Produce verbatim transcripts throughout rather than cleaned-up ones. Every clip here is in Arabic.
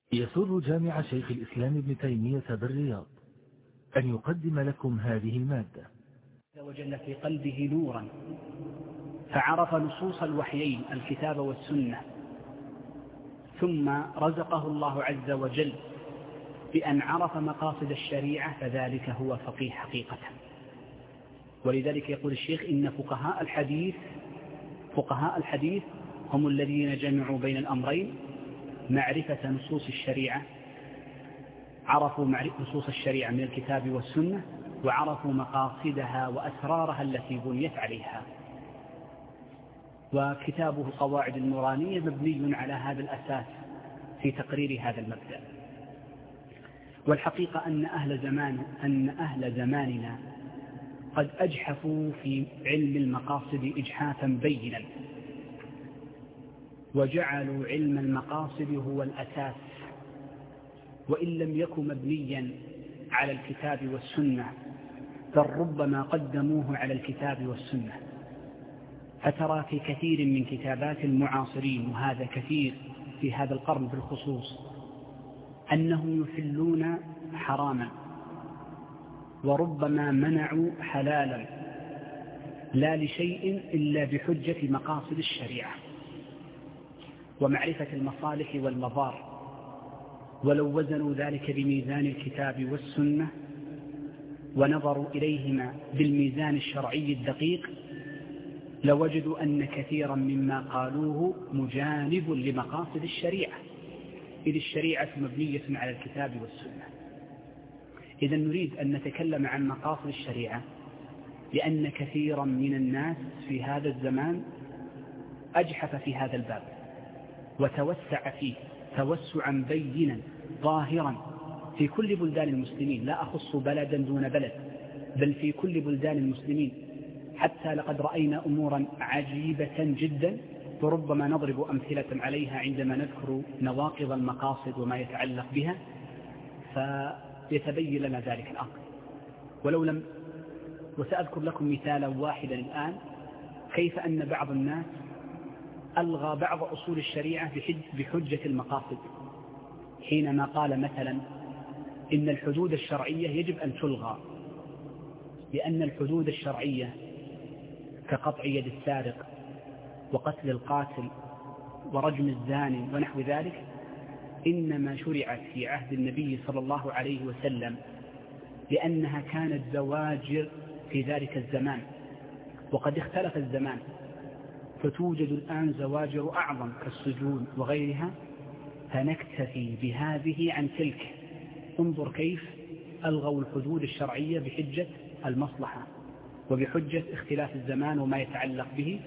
يسر جامع شيخ الإسلام ابن تيمية بالرياض أن يقدم لكم هذه المادة. عز وجل في قلبه نورا فعرف نصوص الوحيين الكتاب والسنة، ثم رزقه الله عز وجل بأن عرف مقاصد الشريعة، فذلك هو فقيه حقيقة. ولذلك يقول الشيخ إن فقهاء الحديث فقهاء الحديث هم الذين جمعوا بين الأمرين: معرفة نصوص الشريعة، عرفوا نصوص الشريعة من الكتاب والسنة، وعرفوا مقاصدها وأسرارها التي بنيت عليها. وكتابه قواعد النورانية مبني على هذا الأساس في تقرير هذا المبدأ. والحقيقة أن أهل زمان أن أهل زماننا قد أجحفوا في علم المقاصد إجحافا بينا، وجعلوا علم المقاصد هو الأساس، وإن لم يكن مبنيا على الكتاب والسنة بل ربما قدموه على الكتاب والسنة. فترى في كثير من كتابات المعاصرين، وهذا كثير في هذا القرن بالخصوص، أنهم يحلون حراما وربما منعوا حلالا، لا لشيء إلا بحجة مقاصد الشريعة ومعرفة المصالح والمضار. ولو وزنوا ذلك بميزان الكتاب والسنة ونظروا إليهما بالميزان الشرعي الدقيق، لوجدوا أن كثيرا مما قالوه مجانب لمقاصد الشريعة، إذ الشريعة مبنية على الكتاب والسنة. إذا نريد أن نتكلم عن مقاصد الشريعة، لأن كثيرا من الناس في هذا الزمان أجحف في هذا الباب وتوسع فيه توسعا بينا ظاهرا في كل بلدان المسلمين، لا أخص بلدا دون بلد، بل في كل بلدان المسلمين. حتى لقد رأينا أمورا عجيبة جدا، وربما نضرب أمثلة عليها عندما نذكر نواقض المقاصد وما يتعلق بها، فيتبين لنا ذلك الأمر. ولو لم وسأذكر لكم مثالا واحدا الآن، كيف أن بعض الناس ألغى بعض أصول الشريعة بحجة المقاصد، حينما قال مثلا إن الحدود الشرعية يجب أن تلغى، لأن الحدود الشرعية كقطع يد السارق وقتل القاتل ورجم الزاني ونحو ذلك إنما شرعت في عهد النبي صلى الله عليه وسلم، لأنها كانت زواجر في ذلك الزمان، وقد اختلف الزمان، فتوجد الآن زواجر أعظم كالسجون وغيرها، فنكتفي بهذه عن تلك. انظر كيف ألغوا الحدود الشرعية بحجة المصلحة وبحجة اختلاف الزمان وما يتعلق به.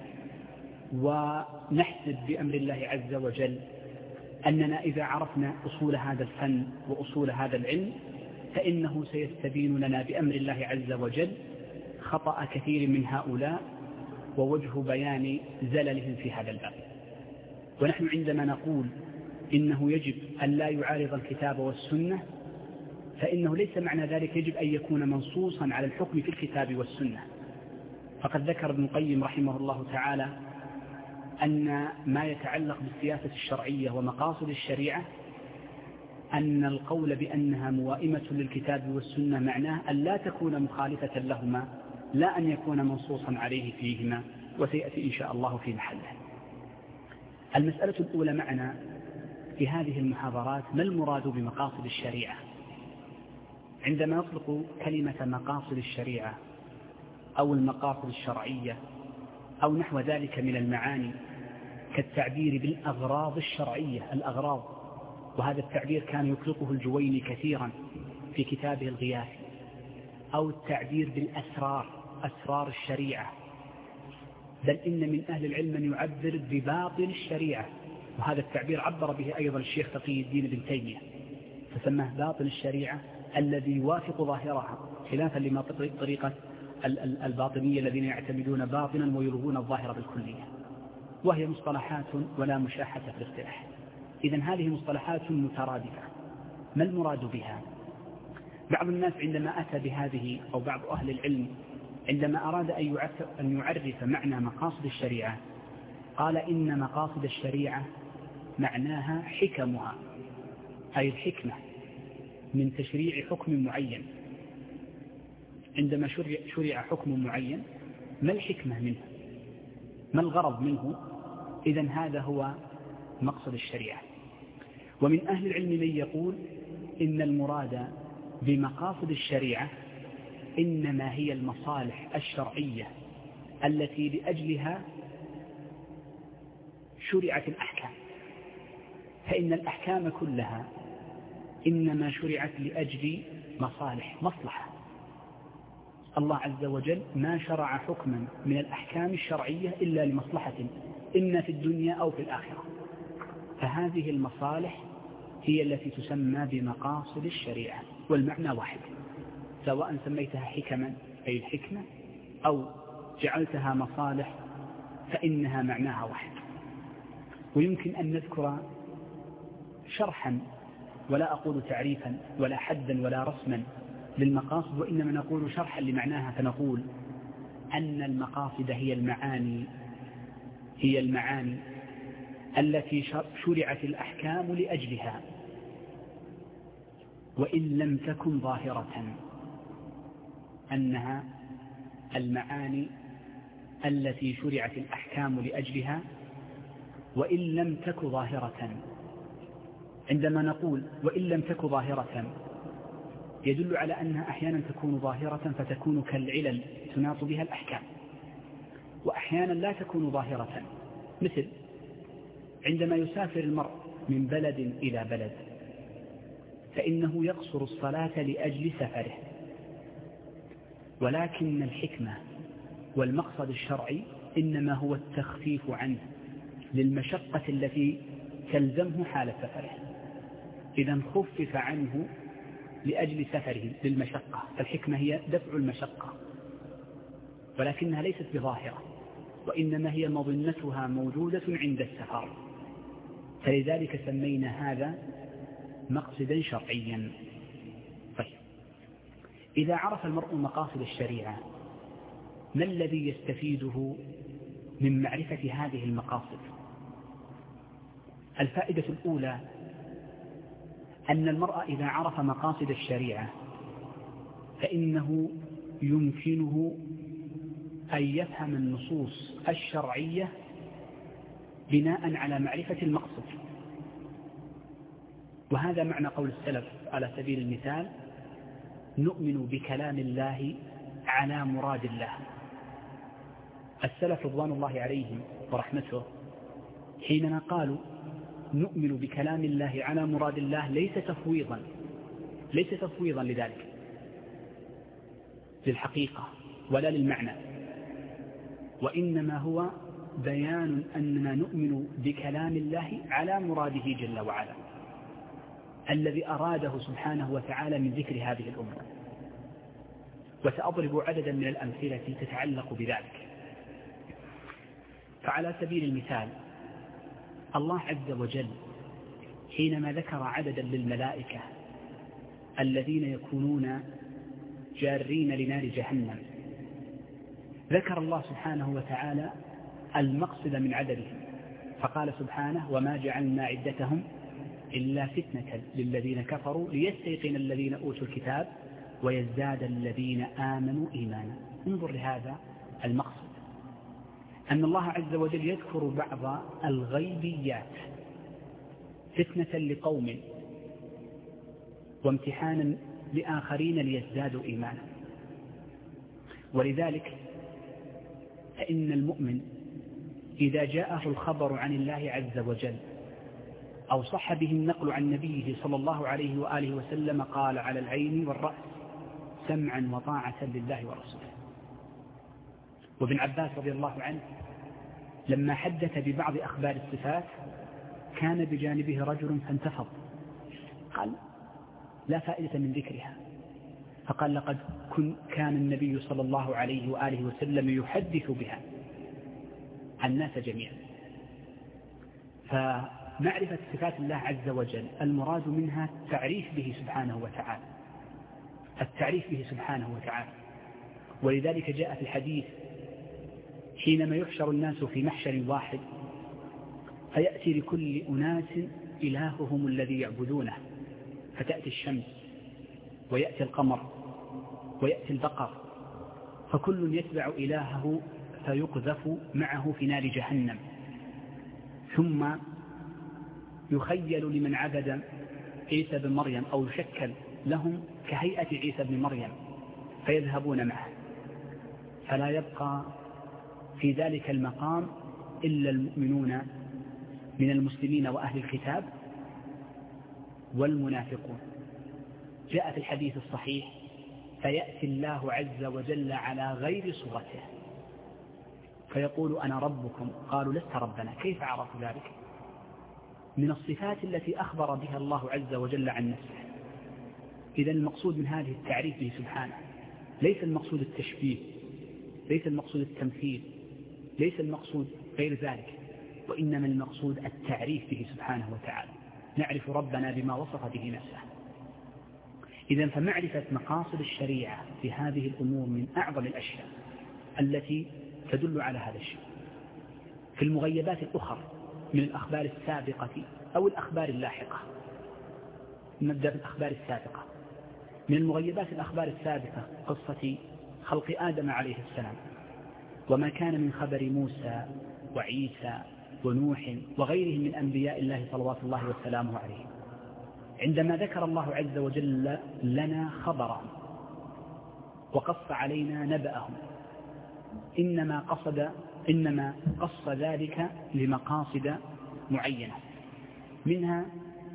ونحسب بأمر الله عز وجل أننا إذا عرفنا أصول هذا الفن وأصول هذا العلم، فإنه سيستبين لنا بأمر الله عز وجل خطأ كثير من هؤلاء ووجه بيان زللهم في هذا الباب. ونحن عندما نقول إنه يجب أن لا يعارض الكتاب والسنة، فإنه ليس معنى ذلك يجب أن يكون منصوصا على الحكم في الكتاب والسنة. فقد ذكر ابن القيم رحمه الله تعالى أن ما يتعلق بالسياسة الشرعية ومقاصد الشريعة، أن القول بأنها موائمة للكتاب والسنة معناه أن لا تكون مخالفة لهما، لا أن يكون منصوصا عليه فيهما، وسيأتي إن شاء الله في محله. المسألة الأولى معنا في هذه المحاضرات: ما المراد بمقاصد الشريعة؟ عندما نطلق كلمة مقاصد الشريعة أو المقاصد الشرعية أو نحو ذلك من المعاني، كالتعبير بالأغراض الشرعية، الأغراض، وهذا التعبير كان يطلقه الجويني كثيرا في كتابه الغياثي، أو التعبير بالأسرار، أسرار الشريعة، بل إن من أهل العلم من يعبر بباطن الشريعة، وهذا التعبير عبر به أيضا الشيخ تقي الدين ابن تيمية، فسماه باطن الشريعة الذي يوافق ظاهرها، خلافا لما طريقة الباطنية الذين يعتمدون باطنا ويلغون الظاهر بالكلية، وهي مصطلحات ولا مشاحة في الاصطلاح. إذن هذه مصطلحات مترادفة. ما المراد بها؟ بعض الناس عندما أتى بهذه، أو بعض أهل العلم عندما أراد أن يعرف معنى مقاصد الشريعة، قال إن مقاصد الشريعة معناها حكمها، أي الحكمة من تشريع حكم معين. عندما شرع, شرع حكم معين ما الحكمة منه؟ ما الغرض منه؟ إذن هذا هو مقصد الشريعة. ومن أهل العلم من يقول إن المراد بمقاصد الشريعة إنما هي المصالح الشرعية التي لأجلها شرعت الأحكام، فإن الأحكام كلها إنما شرعت لأجل مصالح مصلحة. الله عز وجل ما شرع حكما من الأحكام الشرعية إلا لمصلحة إما في الدنيا أو في الآخرة، فهذه المصالح هي التي تسمى بمقاصد الشريعة، والمعنى واحد، سواء سميتها حكما أي الحكمة أو جعلتها مصالح فإنها معناها واحد. ويمكن أن نذكر شرحا ولا أقول تعريفا ولا حدا ولا رسما للمقاصد، وإنما نقول شرحا لمعناها، فنقول أن المقاصد هي المعاني هي المعاني التي شرعت الأحكام لأجلها وإن لم تكن ظاهرة، أنها المعاني التي شرعت الأحكام لأجلها وإن لم تكن ظاهرة. عندما نقول وإن لم تكن ظاهرة يدل على أنها أحيانا تكون ظاهرة فتكون كالعلل تناط بها الأحكام، وأحيانا لا تكون ظاهرة، مثل عندما يسافر المرء من بلد إلى بلد فإنه يقصر الصلاة لأجل سفره، ولكن الحكمة والمقصد الشرعي إنما هو التخفيف عنه للمشقة التي تلزمه حال سفره. إذا خفف عنه لأجل سفره للمشقة، فالحكمة هي دفع المشقة، ولكنها ليست بظاهرة، وإنما هي مظنتها موجودة عند السفر، فلذلك سمينا هذا مقصدا شرعيا. طيب، إذا عرف المرء مقاصد الشريعة ما الذي يستفيده من معرفة هذه المقاصد؟ الفائدة الأولى أن المرء إذا عرف مقاصد الشريعة فإنه يمكنه أن يفهم النصوص الشرعية بناء على معرفة المقصد. وهذا معنى قول السلف على سبيل المثال: نؤمن بكلام الله على مراد الله. السلف رضوان الله عليهم ورحمته حينما قالوا نؤمن بكلام الله على مراد الله ليس تفويضا ليس تفويضا لذلك للحقيقة ولا للمعنى، وإنما هو بيان أننا نؤمن بكلام الله على مراده جل وعلا الذي أراده سبحانه وتعالى من ذكر هذه الأمة. وسأضرب عددا من الأمثلة تتعلق بذلك. فعلى سبيل المثال الله عز وجل حينما ذكر عددا للملائكة الذين يكونون جارين لنار جهنم ذكر الله سبحانه وتعالى المقصد من عددهم، فقال سبحانه: وما جعلنا عدتهم إلا فتنة للذين كفروا ليستيقن الذين أوتوا الكتاب ويزداد الذين آمنوا إيمانا. انظر لهذا المقصد، أن الله عز وجل يذكر بعض الغيبيات فتنة لقوم وامتحانا لآخرين ليزدادوا إيمانا. ولذلك فإن المؤمن إذا جاءه الخبر عن الله عز وجل أو صح به النقل عن نبيه صلى الله عليه وآله وسلم قال على العين والرأس سمعا وطاعة لله ورسوله. وابن عباس رضي الله عنه لما حدث ببعض أخبار الصفات كان بجانبه رجل فانتفض، قال: لا فائدة من ذكرها. فقال: لقد كان النبي صلى الله عليه وآله وسلم يحدث بها الناس جميعا. فمعرفة صفات الله عز وجل المراد منها التعريف به سبحانه وتعالى التعريف به سبحانه وتعالى ولذلك جاء في الحديث حينما يحشر الناس في محشر واحد فيأتي لكل أناس إلههم الذي يعبدونه فتأتي الشمس ويأتي القمر ويأتي البقر، فكل يتبع إلهه فيقذف معه في نار جهنم، ثم يخيل لمن عبد عيسى بن مريم أو يشكل لهم كهيئة عيسى بن مريم فيذهبون معه، فلا يبقى في ذلك المقام إلا المؤمنون من المسلمين وأهل الكتاب والمنافقون. جاء في الحديث الصحيح: فيأتي الله عز وجل على غير صورته فيقول أنا ربكم، قالوا لست ربنا، كيف عرفوا ذلك؟ من الصفات التي أخبر بها الله عز وجل عن نفسه. إذا المقصود من هذه التعريف به سبحانه ليس المقصود التشبيه، ليس المقصود التمثيل، ليس المقصود غير ذلك، وإنما المقصود التعريف به سبحانه وتعالى. نعرف ربنا بما وصف به نفسه. إذن فمعرفة مقاصد الشريعة في هذه الأمور من أعظم الأشياء التي تدل على هذا الشيء. في المغيبات الأخرى من الأخبار السابقة أو الأخبار اللاحقة، نبدأ بالأخبار السابقة. من المغيبات الأخبار السابقة قصة خلق آدم عليه السلام، وما كان من خبر موسى وعيسى ونوح وغيرهم من أنبياء الله صلوات الله وسلامه عليه. عندما ذكر الله عز وجل لنا خبرهم وقص علينا نبأهم، إنما قصد إنما قص ذلك لمقاصد معينة، منها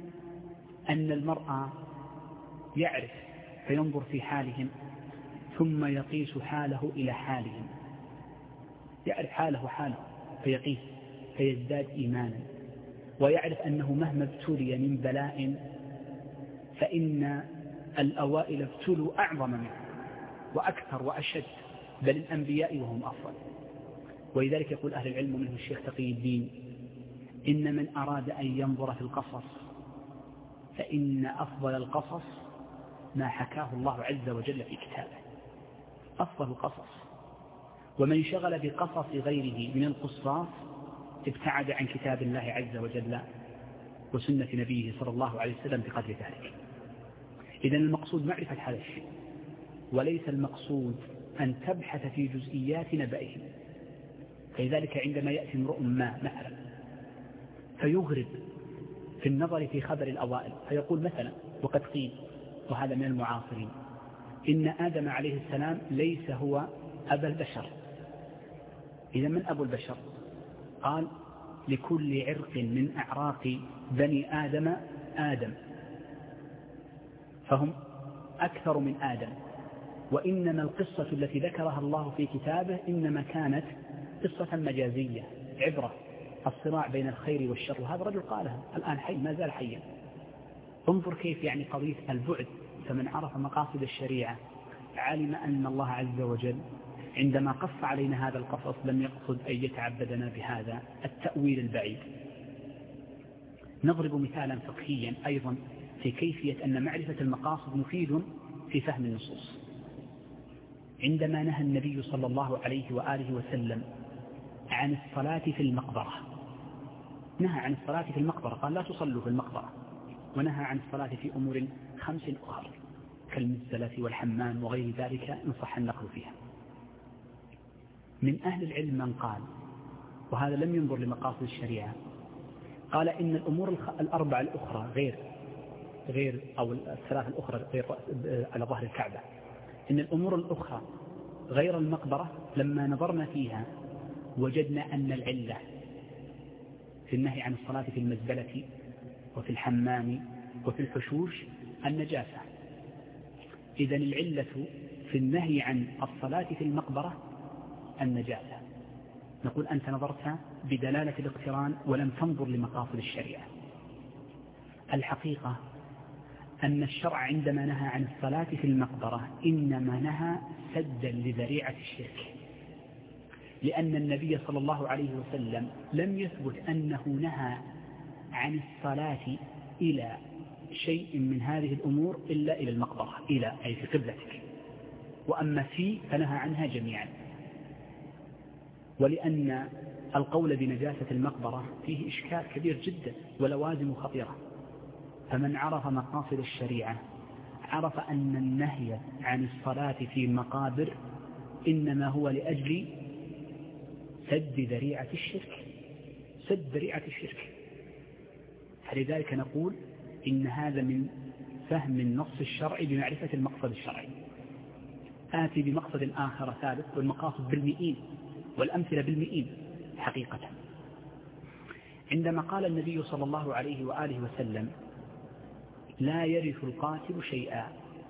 أن المرأة يعرف فينظر في حالهم ثم يقيس حاله إلى حالهم، يعرف حاله حاله فيقيس فيزداد إيمانا، ويعرف أنه مهما ابتلي من بلاء فإن الأوائل ابتلوا أعظم منه وأكثر وأشد، بل الأنبياء وهم أفضل. ولذلك يقول أهل العلم منه الشيخ تقي الدين: إن من أراد أن ينظر في القصص فإن أفضل القصص ما حكاه الله عز وجل في كتابه، أفضل القصص. ومن شغل بقصص غيره من القصاص ابتعد عن كتاب الله عز وجل وسنة نبيه صلى الله عليه وسلم بقدر ذلك. إذن المقصود معرفة هذا الشيء، وليس المقصود أن تبحث في جزئيات نبئهم. فلذلك عندما يأتي امرؤ ما مثلا فيغرب في النظر في خبر الأوائل فيقول مثلا، وقد قيل وهذا من المعاصرين، إن آدم عليه السلام ليس هو أبا البشر. إذا من أبو البشر؟ قال: لكل عرق من أعراق بني آدم آدم، فهم أكثر من آدم. وإنما القصة التي ذكرها الله في كتابه إنما كانت قصة مجازية، عبرة، الصراع بين الخير والشر، وهذا الرجل قالها الآن حي، ما زال حيا. انظر كيف يعني قضية البعد. فمن عرف مقاصد الشريعة علم أن الله عز وجل عندما قص علينا هذا القصص لم يقصد أن يتعبدنا بهذا التأويل البعيد. نضرب مثالا فقهيا أيضا في كيفية أن معرفة المقاصد مفيد في فهم النصوص. عندما نهى النبي صلى الله عليه وآله وسلم عن الصلاة في المقبرة، نهى عن الصلاة في المقبرة، قال: لا تصلوا في المقبرة. ونهى عن الصلاة في أمور خمس أخرى كالمزدلة والحمام وغير ذلك إن صح النقل فيها. من أهل العلم من قال، وهذا لم ينظر لمقاصد الشريعة، قال إن الأمور الأربع الأخرى غير غير أو الثلاث الأخرى غير على ظهر الكعبة، إن الأمور الأخرى غير المقبرة لما نظرنا فيها وجدنا أن العلة في النهي عن الصلاة في المزبلة وفي الحمام وفي الحشوش النجاسة. إذن العلة في النهي عن الصلاة في المقبرة النجاسة. نقول أنت نظرت بدلالة الاقتران ولم تنظر لمقاصد الشريعة. الحقيقة أن الشرع عندما نهى عن الصلاة في المقبرة إنما نهى سدا لذريعة الشرك، لأن النبي صلى الله عليه وسلم لم يثبت أنه نهى عن الصلاة إلى شيء من هذه الأمور إلا إلى المقبرة، إلى أي في قبلتك، وأما في فنهى عنها جميعا. ولأن القول بنجاسة المقبرة فيه إشكال كبير جدا ولوازم خطيرة، فمن عرف مقاصد الشريعة عرف أن النهي عن الصلاة في المقابر إنما هو لأجل سد ذريعة الشرك، سد ذريعة الشرك. فلذلك نقول إن هذا من فهم النص الشرعي بمعرفة المقصد الشرعي. آتي بمقصد آخر ثالث، والمقاصد بالمئين والأمثلة بالمئين حقيقة. عندما قال النبي صلى الله عليه وآله وسلم لا يرث القاتل شيئا،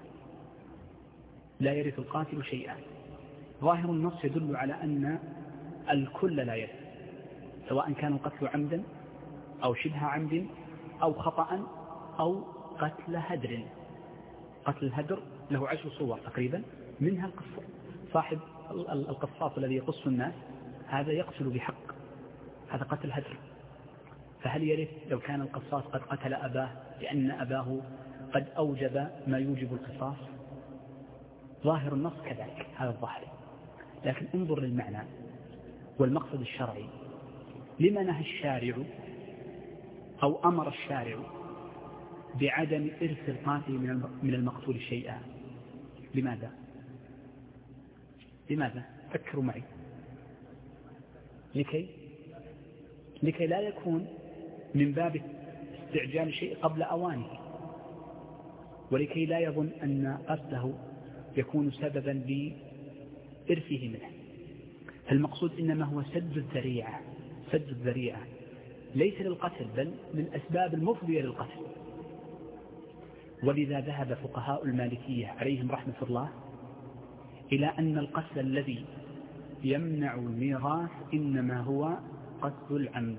لا يرث القاتل شيئا، ظاهر النص يدل على أن الكل لا يرث، سواء كان القتل عمدا أو شبه عمد أو خطأ أو قتل هدر. قتل الهدر له عشر صور تقريبا، منها القصة. صاحب القصاص الذي يقص الناس هذا يقتل بحق، هذا قتل هدر. فهل يرث لو كان القصاص قد قتل أباه لأن أباه قد أوجب ما يوجب القصاص؟ ظاهر النص كذلك، هذا الظاهر. لكن انظر للمعنى والمقصد الشرعي. لما نهى الشارع أو أمر الشارع بعدم إرث القاتل من المقتول شيئا؟ لماذا؟ لماذا؟ فكروا معي. لكي لكي لا يكون من باب استعجال شيء قبل أوانه، ولكي لا يظن أن قتله يكون سببا لإرثه منه. فالمقصود إنما هو سد الذريعة، سد الذريعة ليس للقتل بل للأسباب المفضية للقتل. ولذا ذهب فقهاء المالكية عليهم رحمة الله إلى أن القتل الذي يمنع الميراث إنما هو قتل العمد،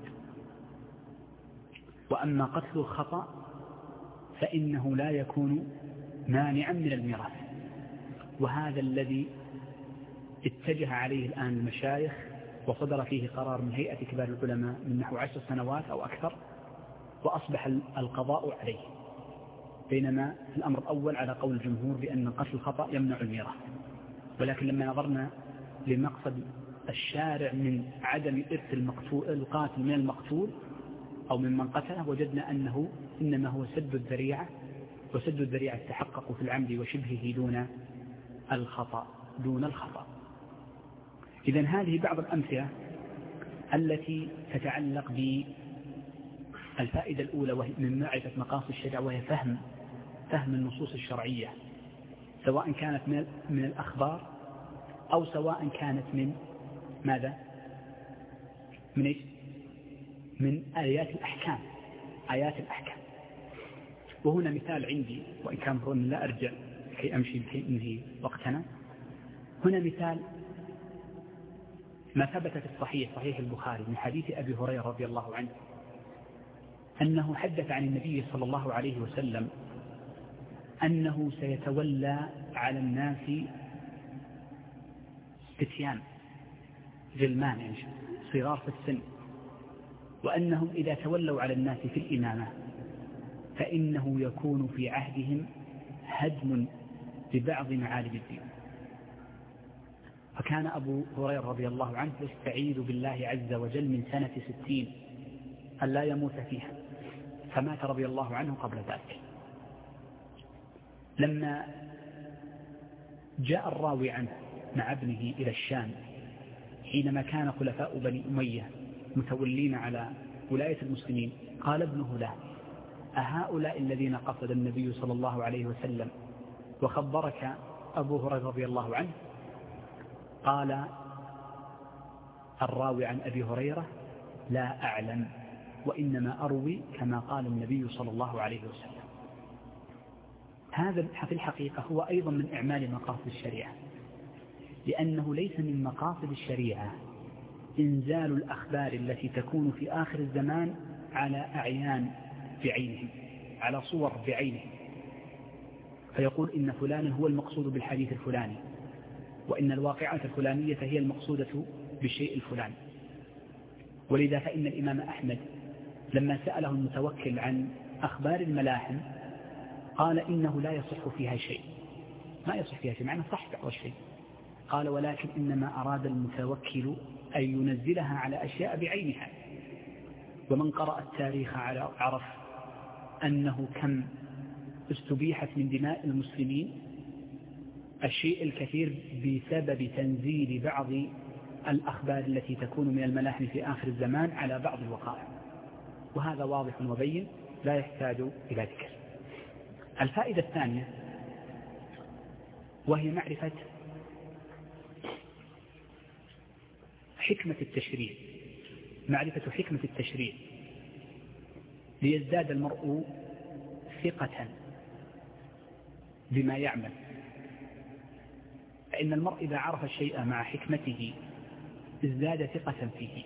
وأما قتل الخطأ فإنه لا يكون مانعا من الميراث. وهذا الذي اتجه عليه الآن المشايخ، وصدر فيه قرار من هيئة كبار العلماء من نحو عشر سنوات أو أكثر، وأصبح القضاء عليه، بينما الأمر الأول على قول الجمهور بأن قتل الخطأ يمنع الميراث. ولكن لما نظرنا لمقصد الشارع من عدم إرث المقتول القاتل من المقتول أو ممن قتله، وجدنا أنه إنما هو سد الذريعة، وسد الذريعة تحقق في العمد وشبهه دون الخطأ دون الخطأ. إذن هذه بعض الأمثلة التي تتعلق بالفائدة الأولى وهي من معرفة مقاصد الشريعة، وهي فهم فهم النصوص الشرعية، سواء كانت من الأخبار أو سواء كانت من ماذا؟ من إيش؟ من آيات الأحكام، آيات الأحكام. وهنا مثال عندي، وإن كان فرون لا أرجع كي أمشي بحيث إنهي وقتنا. هنا مثال ما ثبت في الصحيح صحيح البخاري من حديث أبي هريرة رضي الله عنه أنه حدث عن النبي صلى الله عليه وسلم أنه سيتولى على الناس فتيان غلمان، يعني صغار في السن، وأنهم إذا تولوا على الناس في الإمامة فإنه يكون في عهدهم هدم لبعض معالم الدين. فكان أبو هريرة رضي الله عنه يستعيذ بالله عز وجل من سنة ستين أن لا يموت فيها، فمات رضي الله عنه قبل ذلك. لما جاء الراوي عنه مع ابنه إلى الشام حينما كان خلفاء بني أمية متولين على ولاية المسلمين، قال ابنه له: أهؤلاء الذين قصد النبي صلى الله عليه وسلم وخبرك أبو هريرة رضي الله عنه؟ قال الراوي عن أبي هريرة: لا أعلم، وإنما أروي كما قال النبي صلى الله عليه وسلم. هذا في الحقيقة هو أيضا من إعمال مقاصد الشريعة، لأنه ليس من مقاصد الشريعة إنزال الأخبار التي تكون في آخر الزمان على أعيان بعينهم، على صور بعينهم، فيقول إن فلانا هو المقصود بالحديث الفلاني، وإن الواقعات الفلانية هي المقصودة بالشيء الفلاني. ولذا فإن الإمام أحمد لما سأله المتوكل عن أخبار الملاحم قال إنه لا يصح فيها شيء، ما يصح فيها شيء، معنى صح بعض الشيء. قال: ولكن إنما أراد المتوكل أن ينزلها على أشياء بعينها، ومن قرأ التاريخ عرف أنه كم استبيحت من دماء المسلمين الشيء الكثير بسبب تنزيل بعض الأخبار التي تكون من الملاحم في آخر الزمان على بعض الوقائع، وهذا واضح وبين لا يحتاج إلى ذكر. الفائدة الثانية وهي معرفة حكمة التشريع، معرفة حكمة التشريع ليزداد المرء ثقة بما يعمل. فإن المرء إذا عرف الشيء مع حكمته ازداد ثقة فيه.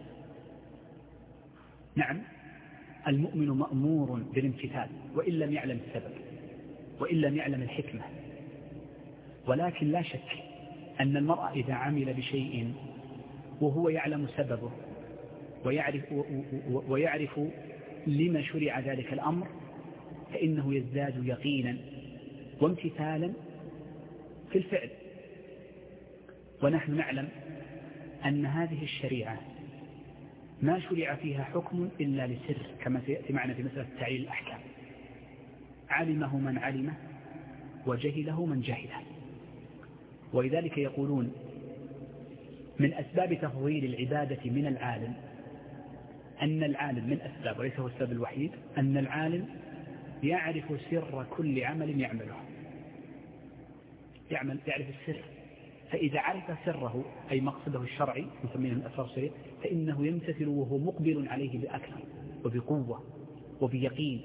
نعم، المؤمن مأمور بالامتثال وإن لم يعلم السبب وإن لم يعلم الحكمة، ولكن لا شك أن المرء إذا عمل بشيء وهو يعلم سببه ويعرف, ويعرف لما شرع ذلك الأمر فإنه يزداد يقينا وامتثالا في الفعل. ونحن نعلم أن هذه الشريعة ما شرع فيها حكم إلا لسر، كما سيأتي معنا في مسألة تعليل الأحكام، علمه من علمه وجهله من جهله. ولذلك يقولون من أسباب تفضيل العبادة من العالم أن العالم من أسباب، وليس هو السبب الوحيد، أن العالم يعرف سر كل عمل يعمله، يعمل يعرف السر، فإذا عرف سره أي مقصده الشرعي نسميه من أسرار الشريعة فإنه يمتثل وهو مقبل عليه بأكثر وبقوة وبيقين.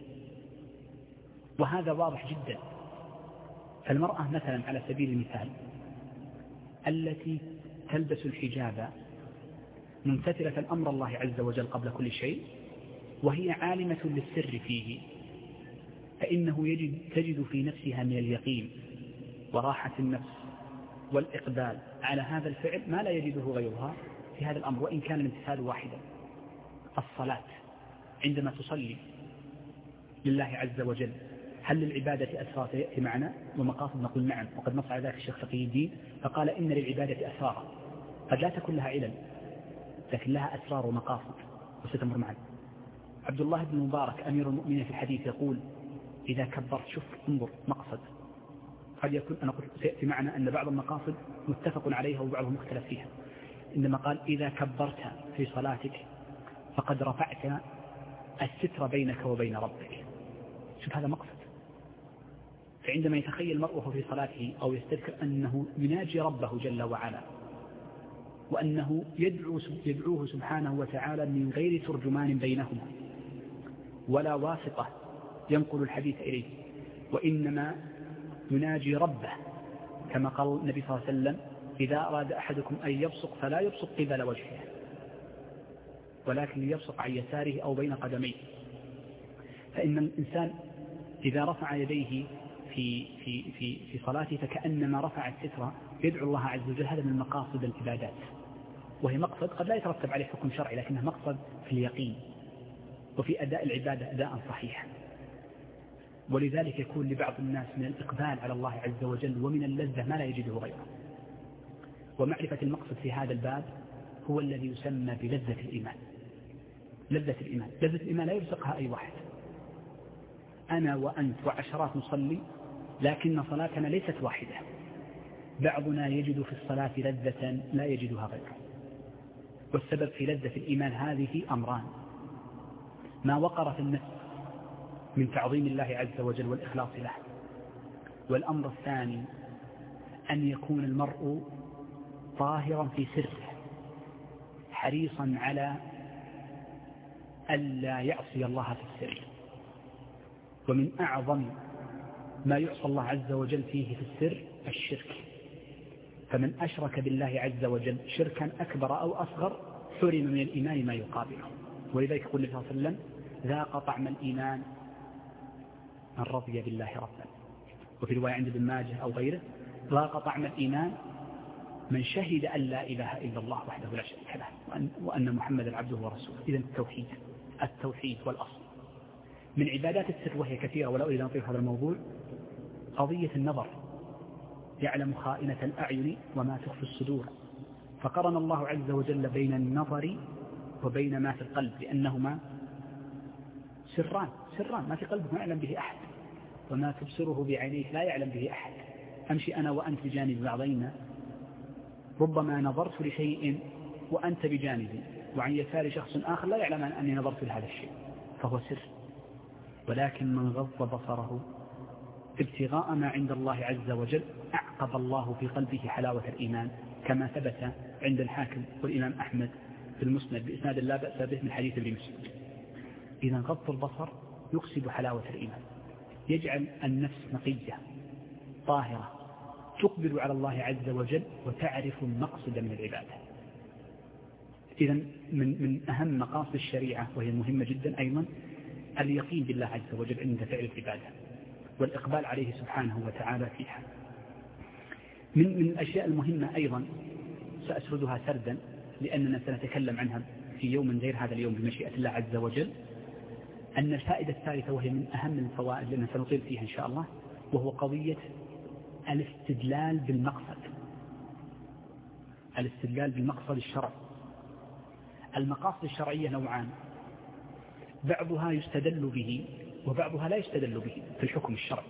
وهذا واضح جدا. فالمرأة مثلا على سبيل المثال التي تلبس الحجاب ممتثلة أمر الله عز وجل قبل كل شيء وهي عالمة للسر فيه، فإنه يجد تجد في نفسها من اليقين وراحة النفس والإقبال على هذا الفعل ما لا يجده غيرها في هذا الأمر، وإن كان الامتثال واحدا. الصلاة عندما تصلي لله عز وجل هل للعبادة أسرار يأتي معنا ومقاصد؟ نقول نعم، وقد نص على ذلك الشيخ تقي الدين فقال إن للعبادة أسرارا قد لا تكون لها علل لكن لها أسرار ومقاصد وستمر معنا. عبد الله بن مبارك أمير المؤمنين في الحديث يقول إذا كبرت شوف انظر مقصد، قد يكون أنا قلت سيأتي معنا أن بعض المقاصد متفق عليها وبعضهم مختلف فيها، إنما قال إذا كبرت في صلاتك فقد رفعت الستر بينك وبين ربك. شوف هذا مقصد. فعندما يتخيل المرء في صلاته أو يستذكر أنه يناجي ربه جل وعلا وأنه يدعو يدعوه سبحانه وتعالى من غير ترجمان بينهما ولا واسطة ينقل الحديث إليه، وإنما يناجي ربه كما قال النبي صلى الله عليه وسلم إذا أراد أحدكم أن يبصق فلا يبصق قبل وجهه ولكن يبصق عن يساره أو بين قدميه. فإن الإنسان إذا رفع يديه في, في, في, في صلاته فكأنما رفع الستر يدعو الله عز وجل. هذا من مقاصد العبادات، وهي مقصد قد لا يترتب عليه حكم شرعي لكنه مقصد في اليقين وفي أداء العبادة أداء صحيحا. ولذلك يكون لبعض الناس من الإقبال على الله عز وجل ومن اللذة ما لا يجده غيره. ومعرفة المقصد في هذا الباب هو الذي يسمى بلذة الإيمان. لذة الإيمان لذة الإيمان لا يرزقها أي واحد. أنا وأنت وعشرات نصلي لكن صلاتنا ليست واحدة، بعضنا يجد في الصلاة لذة لا يجدها غيره. والسبب في لذة الإيمان هذه أمران: ما وقر في النفس من تعظيم الله عز وجل والإخلاص له، والأمر الثاني أن يكون المرء طاهرا في سره حريصا على ألا يعصي الله في السر. ومن أعظم ما يعصى الله عز وجل فيه في السر الشرك، فمن أشرك بالله عز وجل شركا أكبر أو أصغر حرم من الإيمان ما يقابله. ولذلك يقول النبي صلى الله عليه وسلم ذاق طعم الإيمان من رضي بالله ربا، وفي رواية عند ابن ماجه أو غيره ذاق طعم الإيمان من شهد أن لا إله إلا الله وحده لا شريك له وأن, وأن محمدا عبده ورسوله. إذن التوحيد التوحيد والأصل من عبادات السر وهي كثيرة، ولا أريد أن أطيل هذا الموضوع. قضية النظر، يعلم خائنة الأعين وما تخفي الصدور، فقرن الله عز وجل بين النظر وبين ما في القلب لأنهما سران سران ما في قلبك ما يعلم به أحد، وما تبصره بعينيك لا يعلم به أحد. أمشي أنا وأنت بجانب بعضينا، ربما نظرت لشيء وأنت بجانبي، وعن يسار شخص آخر لا يعلم أني نظرت لهذا الشيء، فهو سر. ولكن من غض بصره ابتغاء ما عند الله عز وجل أعقب الله في قلبه حلاوة الإيمان، كما ثبت عند الحاكم والإمام أحمد في المسند بإسناد لا بأس به من حديث ابن مسعود. إذا غض البصر يقصد حلاوة الإيمان، يجعل النفس نقية طاهرة تقبل على الله عز وجل وتعرف المقصد من العبادة. إذا من من أهم مقاصد الشريعة وهي مهمة جدا أيضا اليقين بالله عز وجل عند فعل العبادة والإقبال عليه سبحانه وتعالى فيها. من من الأشياء المهمة أيضا سأسردها سردا لأننا سنتكلم عنها في يوم غير هذا اليوم بمشيئة الله عز وجل، أن الفائدة الثالثة وهي من أهم الفوائد لأننا سنطيل فيها إن شاء الله، وهو قضية الاستدلال بالمقصد. الاستدلال بالمقصد الشرعي. المقاصد الشرعية نوعان، بعضها يستدل به وبعضها لا يستدل به في الحكم الشرعي.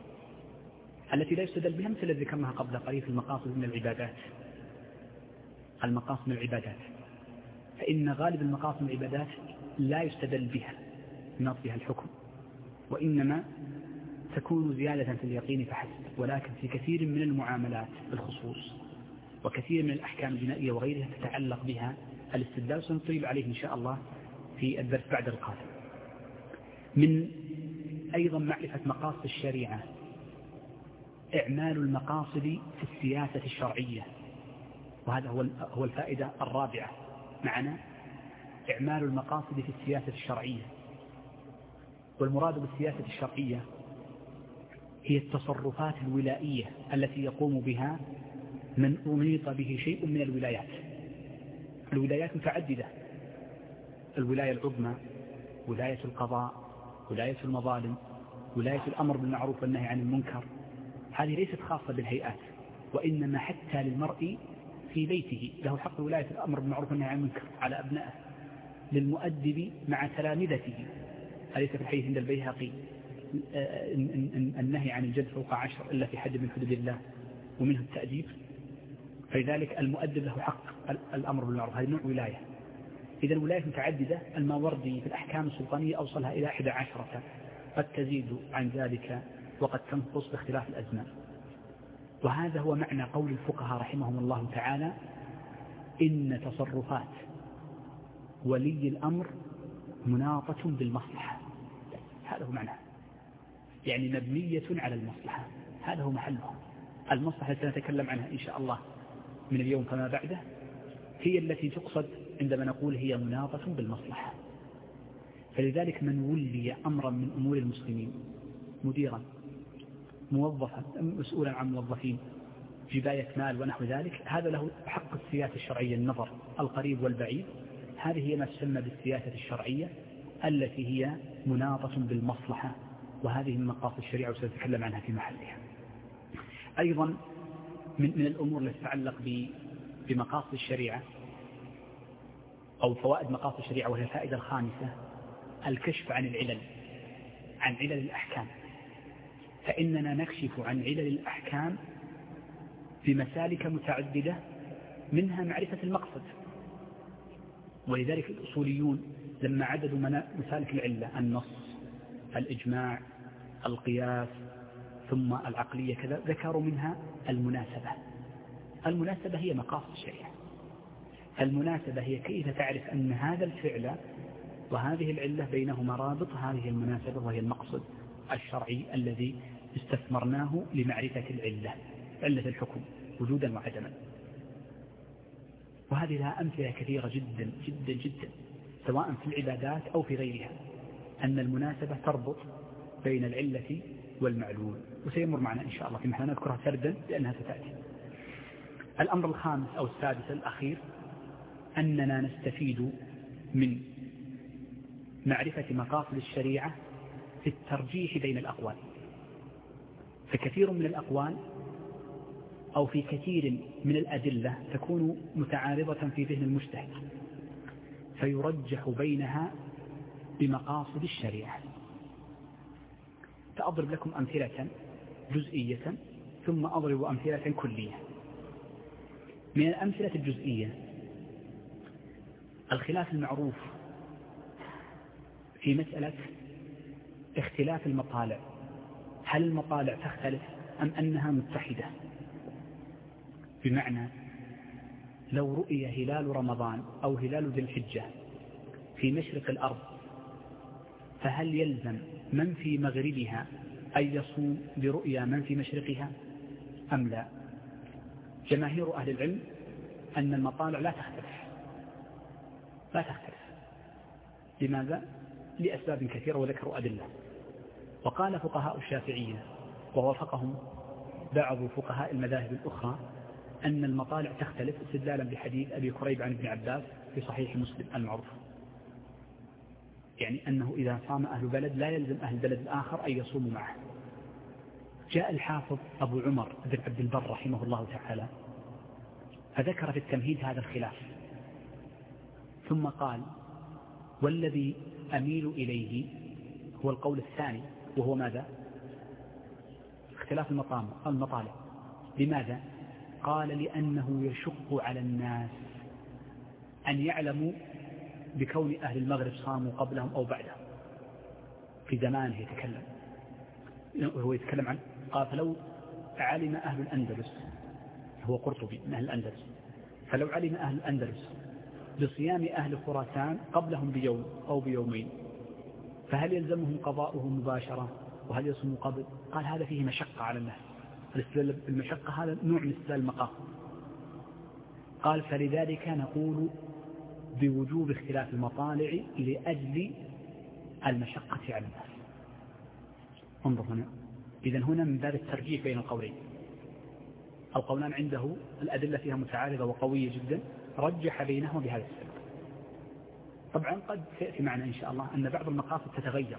التي لا يستدل بها مثل الذي ذكرناها قبل قليل في المقاصد من العبادات. المقاصد من العبادات فإن غالب المقاصد من العبادات لا يستدل بها نص بها الحكم، وإنما تكون زيادة في اليقين فحسب. ولكن في كثير من المعاملات بالخصوص وكثير من الأحكام الجنائية وغيرها تتعلق بها الاستدلال، سنطيل عليه إن شاء الله في الدرس بعد القادم. من أيضا معرفة مقاصد الشريعة إعمال المقاصد في السياسة الشرعية، وهذا هو هو الفائدة الرابعة معنا، إعمال المقاصد في السياسة الشرعية. والمراد بالسياسة الشرعية هي التصرفات الولائية التي يقوم بها من أنيط به شيء من الولايات. الولايات متعددة، الولاية العظمى، ولاية القضاء، ولاية المظالم، ولاية الأمر بالمعروف والنهي عن المنكر. هذه ليست خاصة بالهيئات، وإنما حتى للمرء في بيته له حق ولاية الأمر بالمعروف والنهي عن المنكر على أبنائه، للمؤدب مع تلامذته. أليس في الحديث عند البيهقي النهي عن الجد فوق عشر إلا في حد من حدود الله ومنه التأديب؟ فلذلك المؤدب له حق الأمر بالمعروف، هذه نوع ولاية. إذا الولاية متعددة. الماوردي في الأحكام السلطانية أوصلها إلى إحدى عشرة، قد تزيد عن ذلك وقد تنقص باختلاف الأزمان. وهذا هو معنى قول الفقهاء رحمهم الله تعالى: إن تصرفات ولي الأمر مناطة بالمصلحة. هذا هو معناه، يعني مبنية على المصلحة، هذا هو محلها. المصلحة التي سنتكلم عنها إن شاء الله من اليوم فما بعده هي التي تقصد عندما نقول هي مناطة بالمصلحة. فلذلك من ولي أمرا من أمور المسلمين، مديرا، موظفا، مسؤولا عن موظفين، جباية مال ونحو ذلك، هذا له حق السياسة الشرعية، النظر القريب والبعيد. هذه هي ما تسمى بالسياسة الشرعية التي هي مناطة بالمصلحة، وهذه من مقاصد الشريعة وسنتكلم عنها في محلها. أيضا من من الأمور التي تتعلق بمقاصد الشريعة أو فوائد مقاصد الشريعة، وهي الفائدة الخامسة: الكشف عن العلل، عن علل الأحكام. فإننا نكشف عن علل الأحكام بمسالك متعددة، منها معرفة المقصد. ولذلك الأصوليون لما عددوا مسالك العلة، النص، الإجماع، القياس، ثم العقلية كذا، ذكروا منها المناسبة. المناسبة هي مقاصد الشريعة. المناسبة هي كيف تعرف أن هذا الفعل وهذه العلة بينهما رابط. هذه المناسبة وهي المقصد الشرعي الذي استثمرناه لمعرفة العلة، علة الحكم وجودا وعدما. وهذه لها أمثلة كثيرة جدا جدا جدا، سواء في العبادات أو في غيرها، أن المناسبة تربط بين العلة والمعلول، وسيمر معنا إن شاء الله فيما نذكرها سردا لأنها ستأتي. الأمر الخامس أو السادس الأخير: أننا نستفيد من معرفة مقاصد الشريعة في الترجيح بين الأقوال. فكثير من الأقوال أو في كثير من الأدلة تكون متعارضة في ذهن المجتهد، فيرجح بينها بمقاصد الشريعة. سأضرب لكم أمثلة جزئية ثم أضرب أمثلة كلية. من الأمثلة الجزئية الخلاف المعروف في مسألة اختلاف المطالع، هل المطالع تختلف أم أنها متحدة؟ بمعنى لو رؤي هلال رمضان أو هلال ذي الحجة في مشرق الأرض فهل يلزم من في مغربها أن يصوم برؤيا من في مشرقها أم لا؟ جماهير أهل العلم أن المطالع لا تختلف لا تختلف. لماذا؟ لأسباب كثيرة وذكروا أدلة. وقال فقهاء الشافعية ووافقهم بعض فقهاء المذاهب الأخرى أن المطالع تختلف استدلالا بحديث أبي كريب عن ابن عباس في صحيح مسلم المعروف، يعني أنه إذا صام أهل بلد لا يلزم أهل بلد الآخر أن يصوموا معه. جاء الحافظ أبو عمر بن عبد البر رحمه الله تعالى فذكر في التمهيد هذا الخلاف، ثم قال: والذي أميل إليه هو القول الثاني، وهو ماذا؟ اختلاف المطام المطالع. لماذا؟ قال: لأنه يشق على الناس أن يعلموا بكون أهل المغرب صاموا قبلهم أو بعدهم. في زمانه يتكلم هو يتكلم عن قال: فلو علم أهل الأندلس، هو قرطبي من أهل الأندلس، فلو علم أهل الأندلس بصيام أهل خراسان قبلهم بيوم أو بيومين فهل يلزمهم قضاؤه مباشرة وهل يصوموا قبل؟ قال: هذا فيه مشقة على الناس. الاستدلال بالمشقة هذا نوع من استدلال المقام. قال: فلذلك نقول بوجوب اختلاف المطالع لأجل المشقة على الناس. انظر هنا، إذن هنا من باب الترجيح بين القولين. القولان عنده الأدلة فيها متعارضة وقوية جدا، رجح بينهما بهذا السبب. طبعا قد تأتي معنا إن شاء الله أن بعض المقاصد تتغير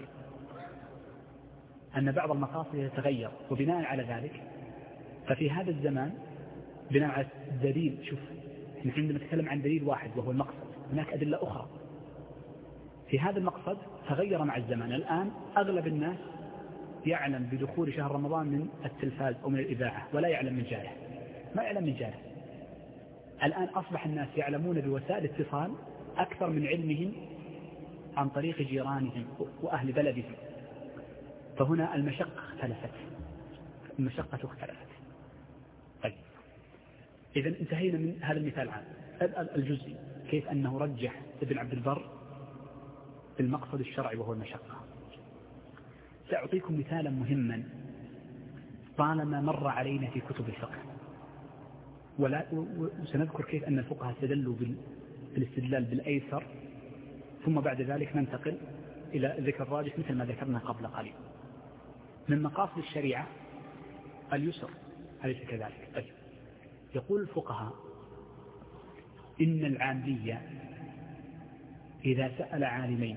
أن بعض المقاصد تتغير وبناء على ذلك ففي هذا الزمان بناء على الدليل. شوف، نحن عندما نتكلم عن دليل واحد وهو المقصد، هناك أدلة أخرى. في هذا المقصد تغير مع الزمان. الآن أغلب الناس يعلم بدخول شهر رمضان من التلفاز أو من الإذاعة ولا يعلم من جاره، ما يعلم من جاره. الآن أصبح الناس يعلمون بوسائل الاتصال أكثر من علمهم عن طريق جيرانهم وأهل بلدهم. فهنا المشقة اختلفت المشقة اختلفت طيب، إذن انتهينا من هذا المثال العام الجزئي، كيف أنه رجح ابن عبد البر المقصد الشرعي وهو المشقة. سأعطيكم مثالا مهما طالما مر علينا في كتب الفقه، ولا وسنذكر كيف أن الفقهاء استدلوا بالاستدلال بالأيسر، ثم بعد ذلك ننتقل إلى ذكر الراجح مثل ما ذكرنا قبل قليل. من مقاصد الشريعة اليسر، أليس كذلك؟ طيب، يقول الفقهاء إن العامية إذا سأل عالمين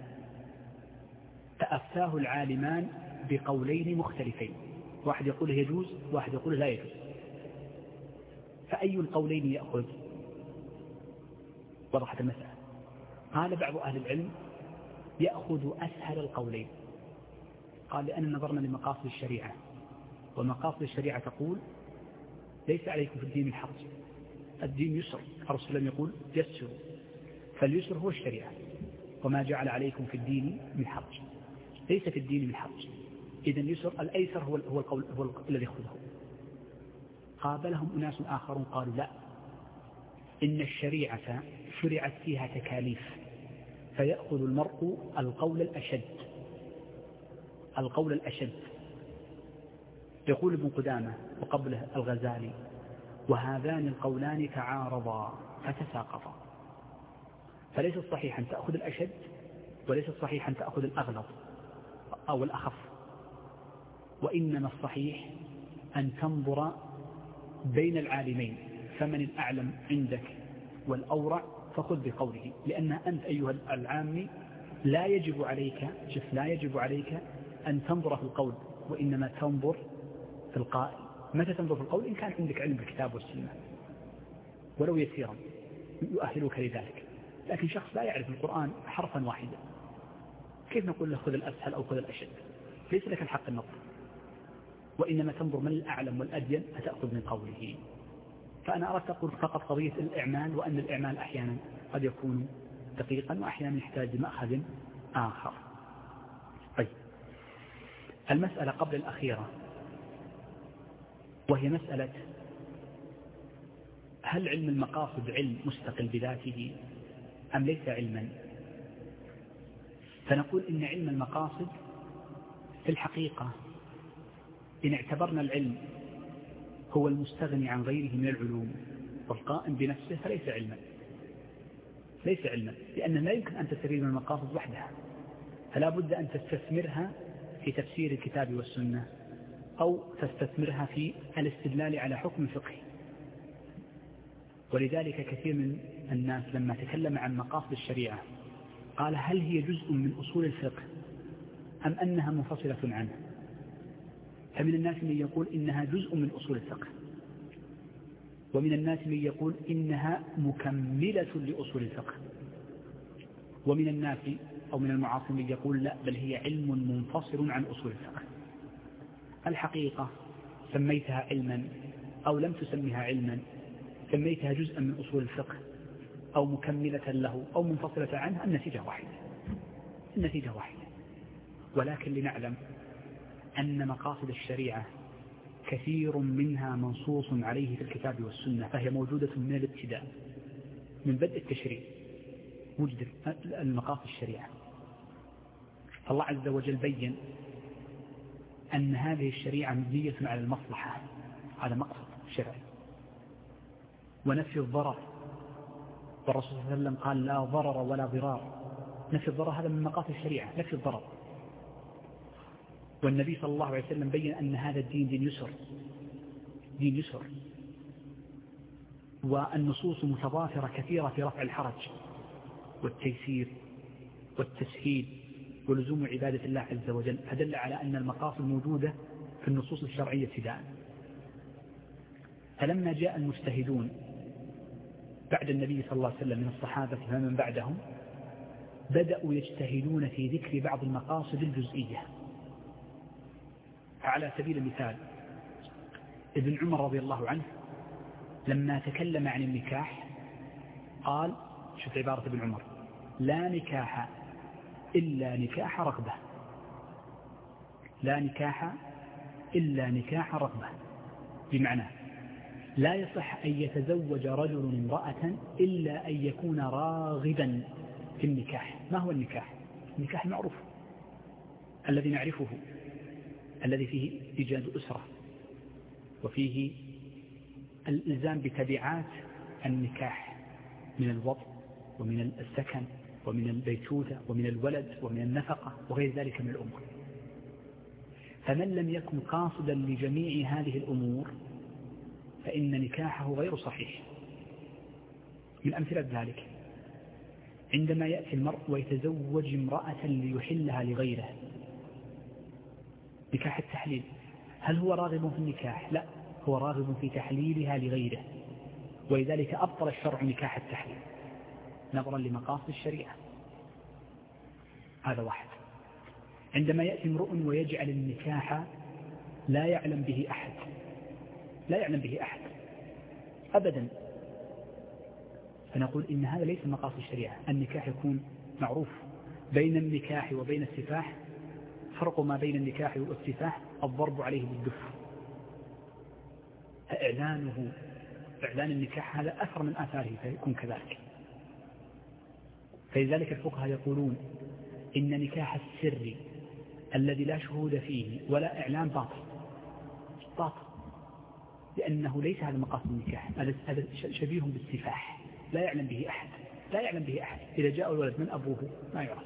فأفتاه العالمان بقولين مختلفين، واحد يقول يجوز واحد يقول لا يجوز، فأي القولين يأخذ؟ وضحت المسألة. قال بعض أهل العلم يأخذ أسهل القولين. قال: لأن نظرنا لمقاصد الشريعة، ومقاصد الشريعة تقول ليس عليكم في الدين من حرج، الدين يسر، الرسول لم يقول يسر، فاليسر هو الشريعة، وما جعل عليكم في الدين من حرج، ليس في الدين من حرج. إذن يسر الأيسر هو هو القول هو الذي يأخذه. قابلهم أناس آخرون قالوا: لا، إن الشريعة شرعت فيها تكاليف، فيأخذ المرء القول الأشد القول الأشد. يقول ابن قدامة وقبله الغزالي: وهذان القولان تعارضا فتساقطا، فليس الصحيح أن تأخذ الأشد، وليس الصحيح أن تأخذ الأغلظ أو الأخف، وإنما الصحيح أن تنظر بين العالمين، فمن الأعلم عندك والأورع فخذ بقوله، لأن أنت أيها العامي لا يجب عليك شف لا يجب عليك أن تنظر في القول، وإنما تنظر في القائل. متى تنظر في القول؟ إن كان عندك علم بالكتاب والسنة ولو يسيرا يؤهلك لذلك. لكن شخص لا يعرف القرآن حرفا واحدا، كيف نقول له خذ الأسهل أو خذ الأشد؟ ليس لك الحق النظر، وإنما تنظر من الأعلم والأدين فتأخذ من قوله. فأنا أردت أقول فقط قضية الإعمال، وأن الإعمال أحيانا قد يكون دقيقا وأحيانا يحتاج لمأخذ آخر. طيب، المسألة قبل الأخيرة وهي مسألة هل علم المقاصد علم مستقل بذاته أم ليس علما؟ فنقول إن علم المقاصد في الحقيقة إن اعتبرنا العلم هو المستغني عن غيره من العلوم والقائم بنفسه فليس علما، ليس علما، لأن لا يمكن أن تستفيد من المقاصد وحدها، فلا بد أن تستثمرها في تفسير الكتاب والسنة أو تستثمرها في الاستدلال على حكم فقهي. ولذلك كثير من الناس لما تكلم عن مقاصد الشريعة قال هل هي جزء من أصول الفقه أم أنها منفصلة عنه؟ فمن الناس من يقول إنها جزء من أصول الفقه، ومن الناس من يقول إنها مكملة لأصول الفقه، ومن الناس أو من المعاصرين يقول لا، بل هي علم منفصل عن أصول الفقه. الحقيقة سميتها علما أو لم تسميها علما، سميتها جزءا من أصول الفقه أو مكملة له أو منفصلة عنه، النتيجة واحدة، النتيجة واحدة. ولكن لنعلم أن مقاصد الشريعة كثير منها منصوص عليه في الكتاب والسنة، فهي موجودة من الابتداء، من بدء التشريع وجد المقاصد الشريعة. الله عز وجل بين أن هذه الشريعة مبنية على المصلحة، على مقصد شرعي، ونفي الضرر، والرسول صلى الله عليه وسلم قال لا ضرر ولا ضرار. نفي الضرر هذا من مقاصد الشريعة، نفي الضرر. والنبي صلى الله عليه وسلم بين أن هذا الدين دين يسر، دين يسر، والنصوص متضافرة كثيرة في رفع الحرج والتيسير والتسهيل ولزوم عبادة الله عز وجل، فدل على أن المقاصد موجودة في النصوص الشرعية ابتداء. فلما جاء المجتهدون بعد النبي صلى الله عليه وسلم من الصحابة فمن بعدهم بدأوا يجتهدون في ذكر بعض المقاصد الجزئية. على سبيل المثال ابن عمر رضي الله عنه لما تكلم عن النكاح قال، شوف عبارة ابن عمر: لا نكاح إلا نكاح رغبة، لا نكاح إلا نكاح رغبة، بمعنى لا يصح أن يتزوج رجل امرأة إلا أن يكون راغبا في النكاح. ما هو النكاح؟ النكاح معروف الذي نعرفه، الذي فيه إيجاد أسرة وفيه الإلزام بتبعات النكاح من الوطء ومن السكن ومن البيتوتة ومن الولد ومن النفقة وغير ذلك من الأمور. فمن لم يكن قاصدا لجميع هذه الأمور فإن نكاحه غير صحيح. من أمثلة ذلك عندما يأتي المرء ويتزوج امرأة ليحلها لغيره، نكاح التحليل، هل هو راغب في النكاح؟ لا، هو راغب في تحليلها لغيره، ولذلك أبطل الشرع نكاح التحليل نظرا لمقاصد الشريعة. هذا واحد. عندما يأتي امرؤ ويجعل النكاح لا يعلم به أحد، لا يعلم به أحد أبدا، فنقول إن هذا ليس مقاصد الشريعة. النكاح يكون معروف. بين النكاح وبين السفاح فرق ما بين النكاح والسفاح الضرب عليه بالدف، فإعلانه إعلان النكاح هذا أثر من آثاره فيكون كذلك. فلذلك الفقهاء يقولون إن نكاح السر الذي لا شهود فيه ولا إعلان باطل باطل، لأنه ليس هذا مقاصد النكاح، هذا شبيه بالسفاح لا يعلم به أحد، لا يعلم به أحد. إذا جاء الولد من أبوه ما يعرف.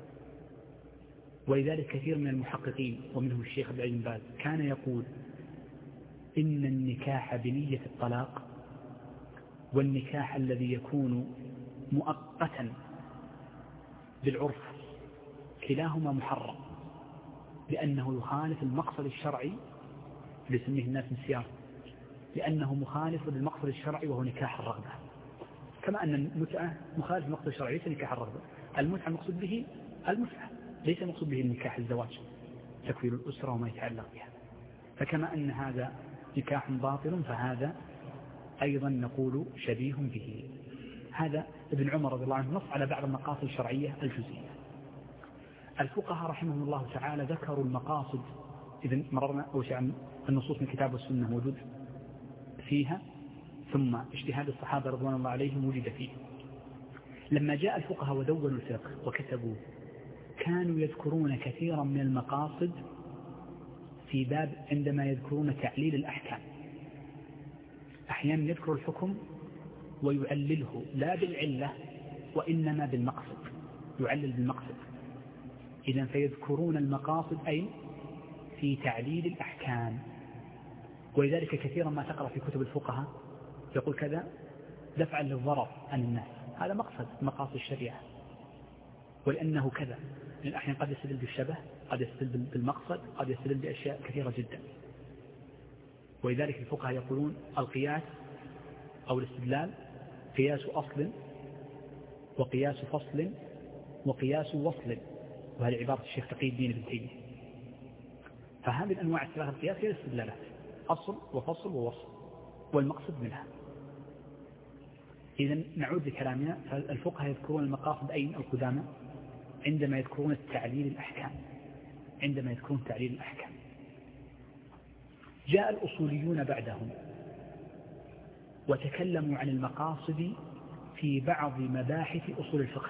ولذلك كثير من المحققين ومنهم الشيخ عبد العزيز بن باز كان يقول إن النكاح بنية الطلاق والنكاح الذي يكون مؤقتا بالعرف كلاهما محرم، لأنه يخالف المقصد الشرعي ليسميه الناس نسيان، لأنه مخالف للمقصد الشرعي وهو نكاح الرغبة. كما أن المتعة مخالف المقصد الشرعي ليس نكاح الرغبة، المتعة المقصود به المتعة، ليس المقصود به النكاح الزواج. تكوين الأسرة وما يتعلق بها. فكما أن هذا نكاح باطل فهذا أيضا نقول شبيه به. هذا ابن عمر رضي الله عنه نص على بعض المقاصد الشرعية الجزئية. الفقهاء رحمهم الله تعالى ذكروا المقاصد، إذن مررنا أول شيء عن النصوص من الكتاب والسنة موجود فيها، ثم اجتهاد الصحابة رضوان الله عليهم وجد فيه. لما جاء الفقهاء ودونوا الفقه وكتبوه كانوا يذكرون كثيرا من المقاصد في باب عندما يذكرون تعليل الأحكام. أحيانا يذكر الحكم ويعلله لا بالعلة وإنما بالمقصد، يعلل بالمقصد. إذن فيذكرون المقاصد أي في تعليل الأحكام. ولذلك كثيرا ما تقرأ في كتب الفقهاء يقول كذا دفعا للضرر عن الناس، هذا مقصد مقاصد الشريعة، ولأنه كذا. لأن أحيانا قد يستدل بالشبه، قد يستدل بالمقصد، قد يستدل بأشياء كثيرة جدا. ولذلك الفقهاء يقولون القياس أو الاستدلال قياس أصل وقياس فصل وقياس وصل، وهذه عبارة الشيخ تقي الدين ابن تيمية. فهذه الأنواع الثلاثة القياس هي الاستدلالات، أصل وفصل ووصل، والمقصد منها. إذن نعود لكلامنا، فالفقهاء يذكرون المقاصد أين القدامى عندما يذكرون التعليل الأحكام، عندما يذكرون تعليل الأحكام. جاء الأصوليون بعدهم وتكلموا عن المقاصد في بعض مباحث أصول الفقه.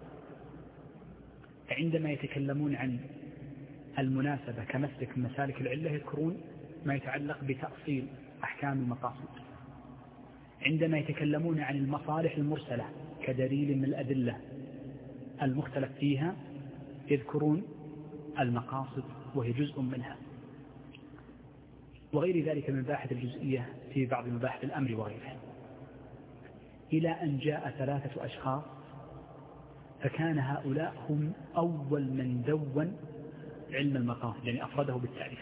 عندما يتكلمون عن المناسبة كمسلك من مسالك العلة يذكرون ما يتعلق بتأصيل أحكام المقاصد. عندما يتكلمون عن المصالح المرسلة كدليل من الأدلة المختلف فيها يذكرون المقاصد وهي جزء منها، وغير ذلك من مباحث الجزئية في بعض مباحث الأمر وغيرها. إلى أن جاء ثلاثة أشخاص فكان هؤلاء هم أول من دون علم المقاصد، يعني أفرده بالتعريف.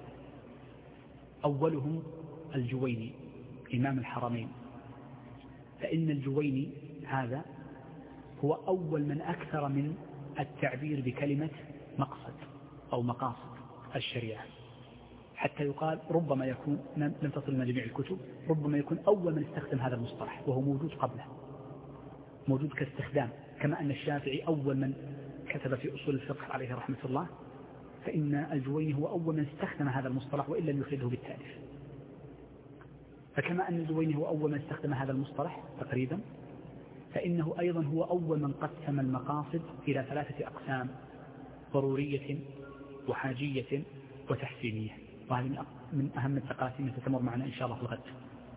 أولهم الجويني إمام الحرمين، فإن الجويني هذا هو أول من أكثر من التعبير بكلمة مقصد أو مقاصد الشريعة، حتى يقال ربما يكون لم تصلنا جميع الكتب، ربما يكون أول من استخدم هذا المصطلح وهو موجود قبله، موجود كاستخدام. كما أن الشافعي أول من كتب في أصول الفقه عليه رحمة الله، فإن الجويني هو أول من استخدم هذا المصطلح وإن لم يفرده بالتعريف. فكما أن الجويني هو أول من استخدم هذا المصطلح تقريبا، فإنه أيضا هو أول من قسم المقاصد إلى ثلاثة أقسام: ضرورية وحاجية وتحسينية. وهذه من أهم التقاسيم التي ستمر معنا إن شاء الله في الغد.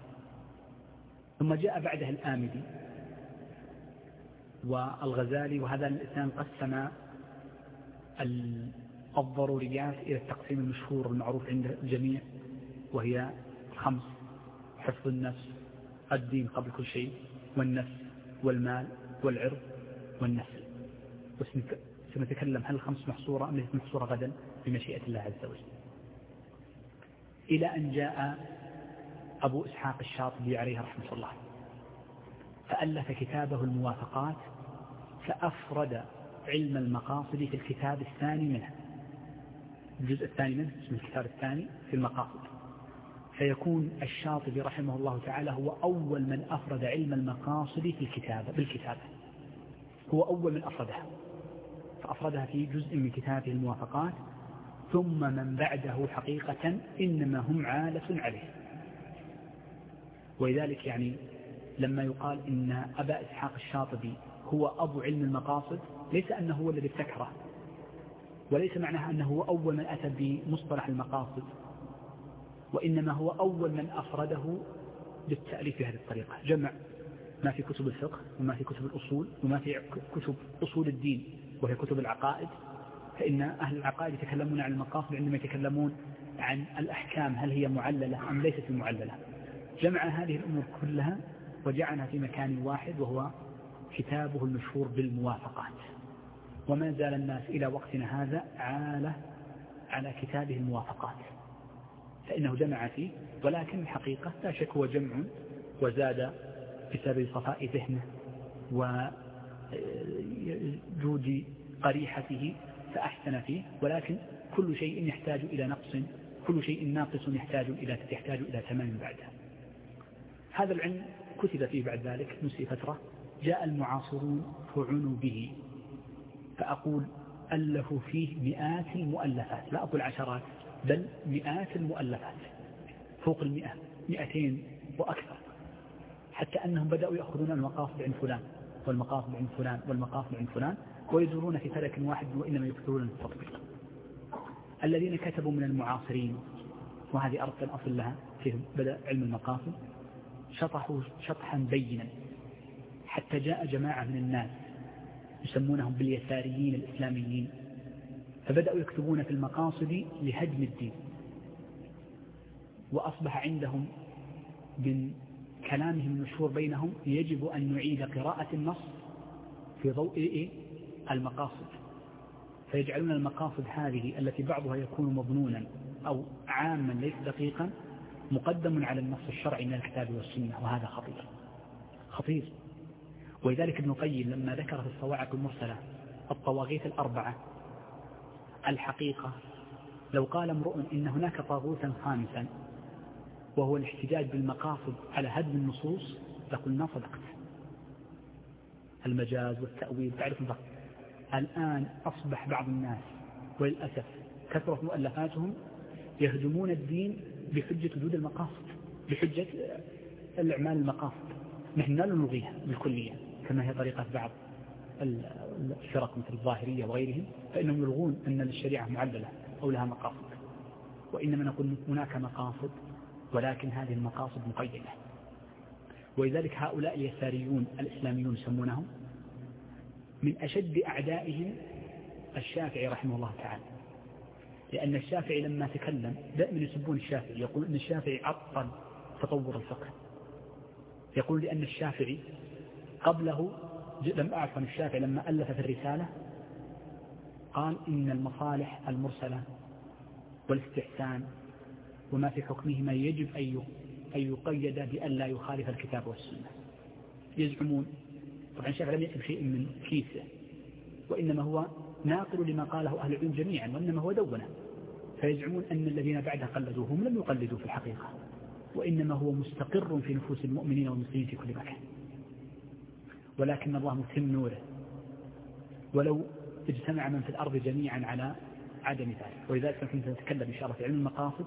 ثم جاء بعدها الآمدي والغزالي، وهذا الاثنان قسم الضروريات إلى التقسيم المشهور المعروف عند الجميع، وهي خمس: حفظ النفس، الدين قبل كل شيء، والنفس والمال والعرض والنسل. وسنتكلم هل الخمس محصورة أم ليست محصورة غدا بمشيئة الله عز وجل. إلى أن جاء أبو إسحاق الشاطبي عليه رحمة الله فألف كتابه الموافقات، فأفرد علم المقاصد في الكتاب الثاني منه، الجزء الثاني منه اسم الكتاب الثاني في المقاصد. فيكون الشاطبي رحمه الله تعالى هو أول من أفرد علم المقاصد في الكتابة بالكتابة، هو أول من أفردها، فأفردها في جزء من كتابه الموافقات. ثم من بعده حقيقة إنما هم عالة عليه. ولذلك يعني لما يقال إن أبا إسحاق الشاطبي هو أبو علم المقاصد، ليس أنه هو الذي ابتكره، وليس معناها أنه هو أول من أتى بمصطلح المقاصد، وإنما هو أول من أفرده بالتأليف بهذه الطريقة. جمع ما في كتب الفقه وما في كتب الأصول وما في كتب أصول الدين وهي كتب العقائد، فإن أهل العقائد يتكلمون عن المقاصد عندما يتكلمون عن الأحكام هل هي معللة أم ليست معللة. جمع هذه الأمور كلها وجعلها في مكان واحد، وهو كتابه المشهور بالموافقات. وما زال الناس إلى وقتنا هذا عالة على كتابه الموافقات، فإنه جمع فيه، ولكن الحقيقة لا شك هو جمع وزاد بسبب صفاء ذهنه وجود قريحته فأحسن فيه، ولكن كل شيء يحتاج إلى نقص، كل شيء ناقص يحتاج إلى يحتاج إلى تمام بعدها. هذا العلم كتب فيه بعد ذلك نسي فترة، جاء المعاصرون فعنوا به، فأقول ألفوا فيه مئات المؤلفات، لا أقول عشرات بل مئات المؤلفات، فوق المئة، مئتين وأكثر، حتى أنهم بدأوا يأخذون المقاصد عند فلان والمقاصد عند فلان والمقاصد عند فلان، ويزورون في فلك واحد وإنما يكثرون التطبيق. الذين كتبوا من المعاصرين، وهذه أردت أن أصل لها، فيهم بدأ علم المقاصد شطحوا شطحا بينا، حتى جاء جماعة من الناس يسمونهم باليساريين الإسلاميين، فبدأوا يكتبون في المقاصد لهدم الدين، وأصبح عندهم من كلامهم المشهور بينهم يجب أن نعيد قراءة النص في ضوء المقاصد، فيجعلون المقاصد هذه التي بعضها يكون مظنونا أو عاما ليس دقيقا مقدم على النص الشرعي من الكتاب والسنة، وهذا خطير خطير. ولذلك ابن القيم لما ذكر في الصواعق المرسلة الطواغيت الأربعة، الحقيقة لو قال امرؤ إن هناك طاغوتا خامسا وهو الاحتجاج بالمقاصد على هدم النصوص لقلنا صدقت. المجاز والتأويل تعرف الضغط. الآن أصبح بعض الناس وللأسف كثرت مؤلفاتهم يهدمون الدين بحجة وجود المقاصد، بحجة الأعمال المقاصد. نحن لا نلغيها بالكلية كما هي طريقة بعض الفرق مثل الظاهرية وغيرهم، فإنهم يلغون أن الشريعة معللة أو لها مقاصد، وإنما نقول هناك مقاصد ولكن هذه المقاصد مقيدة. ولذلك هؤلاء اليساريون الإسلاميون يسمونهم من أشد أعدائهم الشافعي رحمه الله تعالى، لأن الشافعي لما تكلم دائما يسبون الشافعي، يقول أن الشافعي عطل تطور الفقه، يقول لأن الشافعي قبله لم أعرف عن الشافعي لما ألف في الرسالة قال إن المصالح المرسلة والاستحسان وما في حكمهما يجب أن يقيد بأن لا يخالف الكتاب والسنة. يزعمون طبعا الشافعي لم يكتب شيء من كيسه، وإنما هو ناقل لما قاله أهل العلم جميعا، وإنما هو دونه، فيزعمون أن الذين بعده قلدوهم لم يقلدوا في الحقيقة، وإنما هو مستقر في نفوس المؤمنين والمسلمين في كل مكان، ولكن الله متم نوره ولو اجتمع من في الأرض جميعا على عدم ذلك. ولذلك كنت نتكلم إن شاء الله في علم المقاصد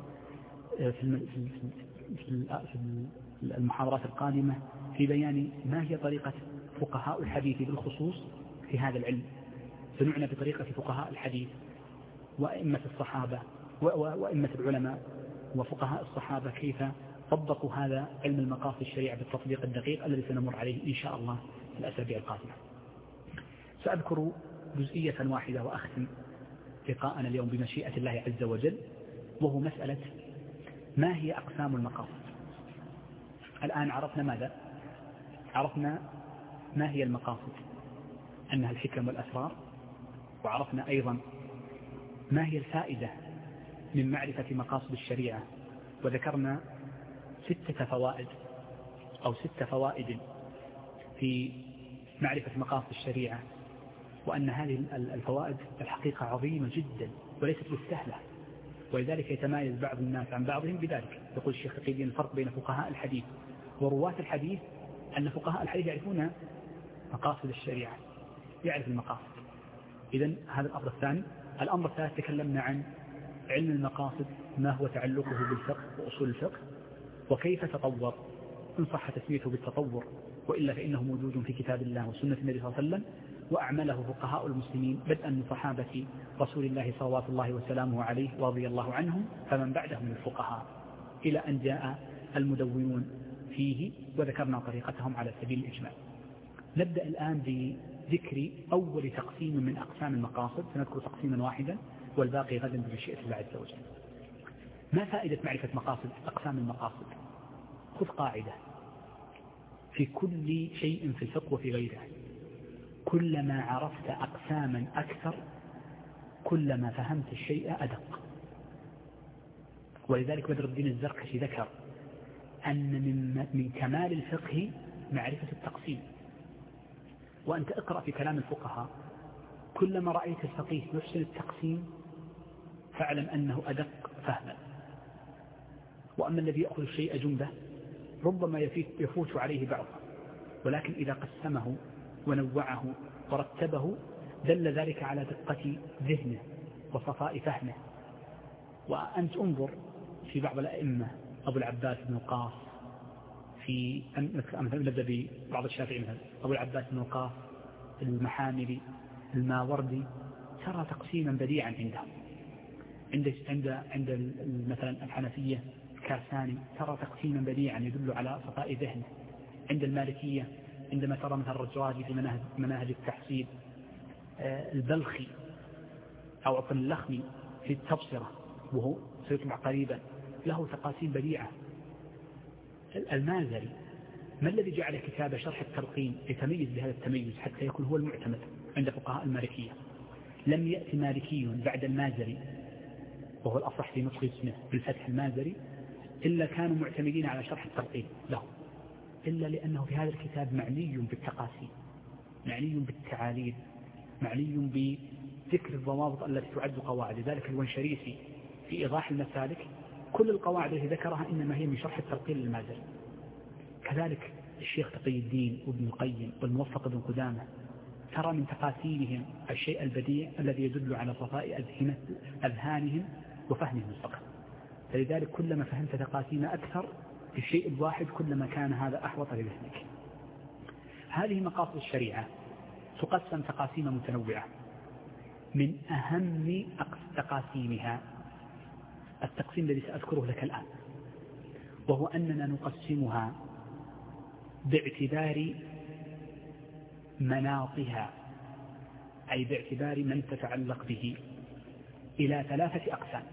في المحاضرات القادمة في بيان ما هي طريقة فقهاء الحديث بالخصوص في هذا العلم، فنعنى بطريقة فقهاء الحديث وأئمة الصحابة وأئمة العلماء وفقهاء الصحابة كيف طبقوا هذا علم المقاصد الشريعة بالتطبيق الدقيق الذي سنمر عليه إن شاء الله في الأسابيع القادمة. سأذكر جزئية واحدة وأختم لقاءنا اليوم بمشيئة الله عز وجل، وهو مسألة ما هي أقسام المقاصد. الآن عرفنا ماذا؟ عرفنا ما هي المقاصد، أنها الحكم والأسرار، وعرفنا أيضا ما هي الفائدة من معرفة مقاصد الشريعة، وذكرنا ستة فوائد أو ست فوائد في معرفة مقاصد الشريعة، وأن هذه الفوائد الحقيقة عظيمة جدا وليست بالسهلة، ولذلك يتمايز بعض الناس عن بعضهم بذلك. يقول الشيخ تقي الفرق بين فقهاء الحديث ورواة الحديث أن فقهاء الحديث يعرفون مقاصد الشريعة، يعرف المقاصد. إذن هذا الأمر الثاني. الأمر الثالث تكلمنا عن علم المقاصد، ما هو تعلقه بالفقه وأصول الفقه وكيف تطور، إن صح تسميته بالتطور، وإلا فإنه موجود في كتاب الله وسنة النبي صلى الله عليه وسلم، وأعمله فقهاء المسلمين بدءا من صحابة رسول الله صلوات الله وسلامه عليه ورضي الله عنهم فمن بعدهم من الفقهاء، إلى أن جاء المدونون فيه وذكرنا طريقتهم على سبيل الإجمال. نبدأ الآن بذكر أول تقسيم من أقسام المقاصد، سنذكر تقسيما واحدا والباقي غدا بمشيئة الله عز وجل. ما فائدة معرفة مقاصد أقسام المقاصد؟ خذ قاعدة في كل شيء في الفقه وفي غيره، كلما عرفت أقساما أكثر كلما فهمت الشيء أدق. ولذلك بدر الدين الزركشي ذكر أن من, من كمال الفقه معرفة التقسيم. وأنت اقرأ في كلام الفقهاء، كلما رأيت الفقيه يحسن التقسيم فاعلم أنه أدق فهما. وأما الذي يأخذ الشيء جملة ربما يفوت عليه بعض، ولكن إذا قسمه ونوعه ورتبه دل ذلك على دقة ذهنه وصفاء فهمه. وأنت انظر في بعض الأئمة، أبو العباس بن القاص، في مثلا نبدأ ببعض الشافعي مثلا أبو العباس بن القاص، المحاملي، الماوردي، ترى تقسيما بديعا عندهم. عند عند عند مثلا الحنفية كاساني ترى تقسيما بديعا يدل على صفاء ذهنه. عند المالكية عندما ترى مثلا الرجراجي في مناهج, مناهج التحصيل، البلخي أو عطن اللخمي في التبصرة وهو سيطبع قريبا له تقاسيم بديعة. المازري ما الذي جعل كتاب شرح التلقين يتميز بهذا التميز حتى يكون هو المعتمد عند فقهاء المالكية؟ لم يأتي مالكي بعد المازري وهو الأصح في نطق اسمه بالفتح المازري إلا كانوا معتمدين على شرح التلقين له، إلا لأنه في هذا الكتاب معني بالتقاسيم، معني بالتعاليل، معني بذكر الضوابط التي تعد قواعد. لذلك الونشريسي في إيضاح المسالك كل القواعد التي ذكرها إنما هي من شرح التلقين للمازري. كذلك الشيخ تقي الدين وابن القيم والموفق بن قدامة ترى من تقاسيمهم الشيء البديع الذي يدل على صفاء أذهانهم وفهمهم الفقه. فلذلك كلما فهمت تقاسيم أكثر في الشيء الواحد كلما كان هذا أحوط لذهنك. هذه مقاصد الشريعة تقسم تقاسيم متنوعة. من أهم تقاسيمها التقسيم الذي سأذكره لك الآن، وهو أننا نقسمها باعتبار مناطها، أي باعتبار من تتعلق به، إلى ثلاثة أقسام.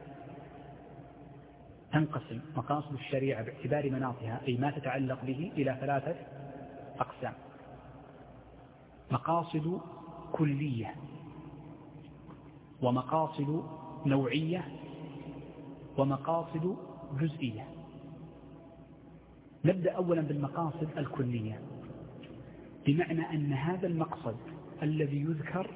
تنقسم مقاصد الشريعة باعتبار مناطها أي ما تتعلق به إلى ثلاثة أقسام: مقاصد كلية، ومقاصد نوعية، ومقاصد جزئية. نبدأ أولا بالمقاصد الكلية، بمعنى أن هذا المقصد الذي يذكر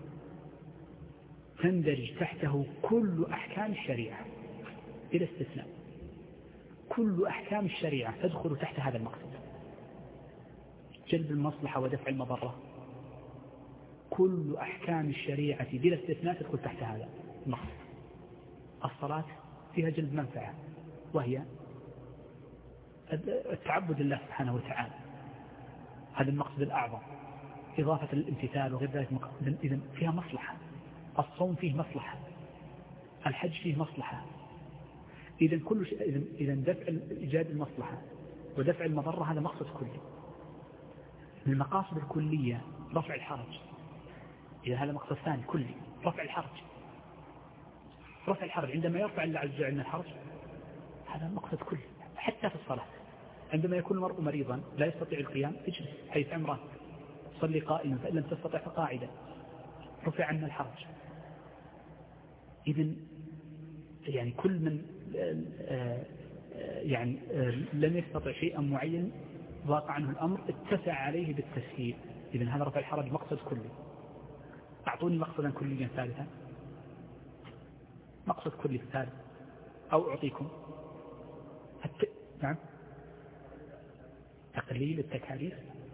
تندرج تحته كل أحكام الشريعة بلا استثناء. كل أحكام الشريعة تدخل تحت هذا المقصد: جلب المصلحة ودفع المضرة، كل أحكام الشريعة بلا استثناء تدخل تحت هذا المقصد. الصلاة فيها جلب منفعة وهي التعبد لله سبحانه وتعالى، هذا المقصد الأعظم، إضافة الامتثال وغير ذلك. إذن فيها مصلحة. الصوم فيه مصلحة، الحج فيه مصلحة. إذن كل شيء، إذن, إذن دفع إيجاد المصلحة ودفع المضرة هذا مقصد كلي. من المقاصد الكلية رفع الحرج، إذا هذا مقصد ثاني كلي، رفع الحرج. رفع الحرج عندما يرفع الله عز وجل الحرج هذا مقصد كلي. حتى في الصلاة عندما يكون المرء مريضا لا يستطيع القيام اجلس حيث أمره، صلي قائما فإن لم تستطع فقاعدا، رفع عنا الحرج. إذن يعني كل من يعني لم يستطع شيئا معين ضاق عنه الأمر اتسع عليه بالتسهيل. إذن هذا رفع الحرج مقصد كلي. أعطوني مقصدا كليا ثالثا، مقصد كلي ثالث، أو أعطيكم الت... نعم تقليل التكاليف.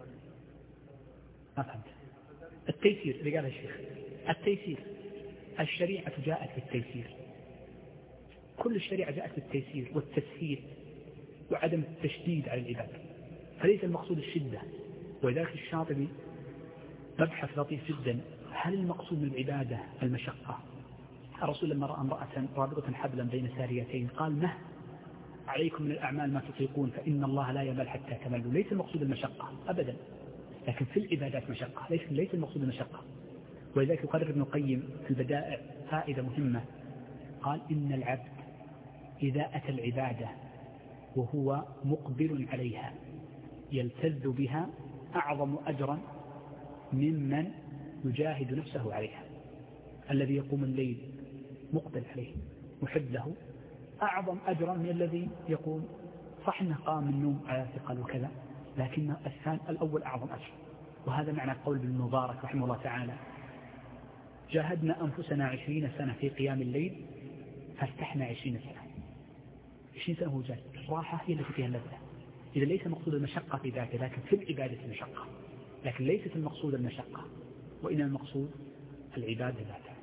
ما فهمت. التيسير اللي قاله الشيخ، التيسير. الشريعة جاءت بالتيسير، كل الشريعة جاءت بالتيسير والتسهيل وعدم التشديد على العباد، فليس المقصود الشدة. ولذلك الشاطبي مبحث لطيف جدا: هل المقصود من العبادة المشقة؟ الرسول لما رأى امرأة رابطة حبلا بين ساريتين قال: مه عليكم من الأعمال ما تطيقون فإن الله لا يمل حتى تملوا. ليس المقصود المشقة أبدا، لكن في العبادات مشقة، ليس ليس المقصود المشقة. ولذلك يقرر ابن القيم في البدائع فائدة مهمة، قال: إن العبد إذا أتى العبادة وهو مقبل عليها يلتذ بها أعظم أجرا ممن يجاهد نفسه عليها. الذي يقوم الليل مقبل عليه محب له أعظم أجرا من الذي يقوم صح أنه قام من النوم على ثقل وكذا، لكن الثاني الأول أعظم أجر. وهذا معنى قول ابن المبارك رحمه الله تعالى: جاهدنا أنفسنا عشرين سنة في قيام الليل فارتحنا عشرين سنة. عشرين سنة هو جالس، الراحة هي التي فيها اللذة. إذا ليس مقصود المشقة في ذاته، لكن في العبادة المشقة، لكن ليست المقصود المشقة، وإنما المقصود العبادة ذاتها.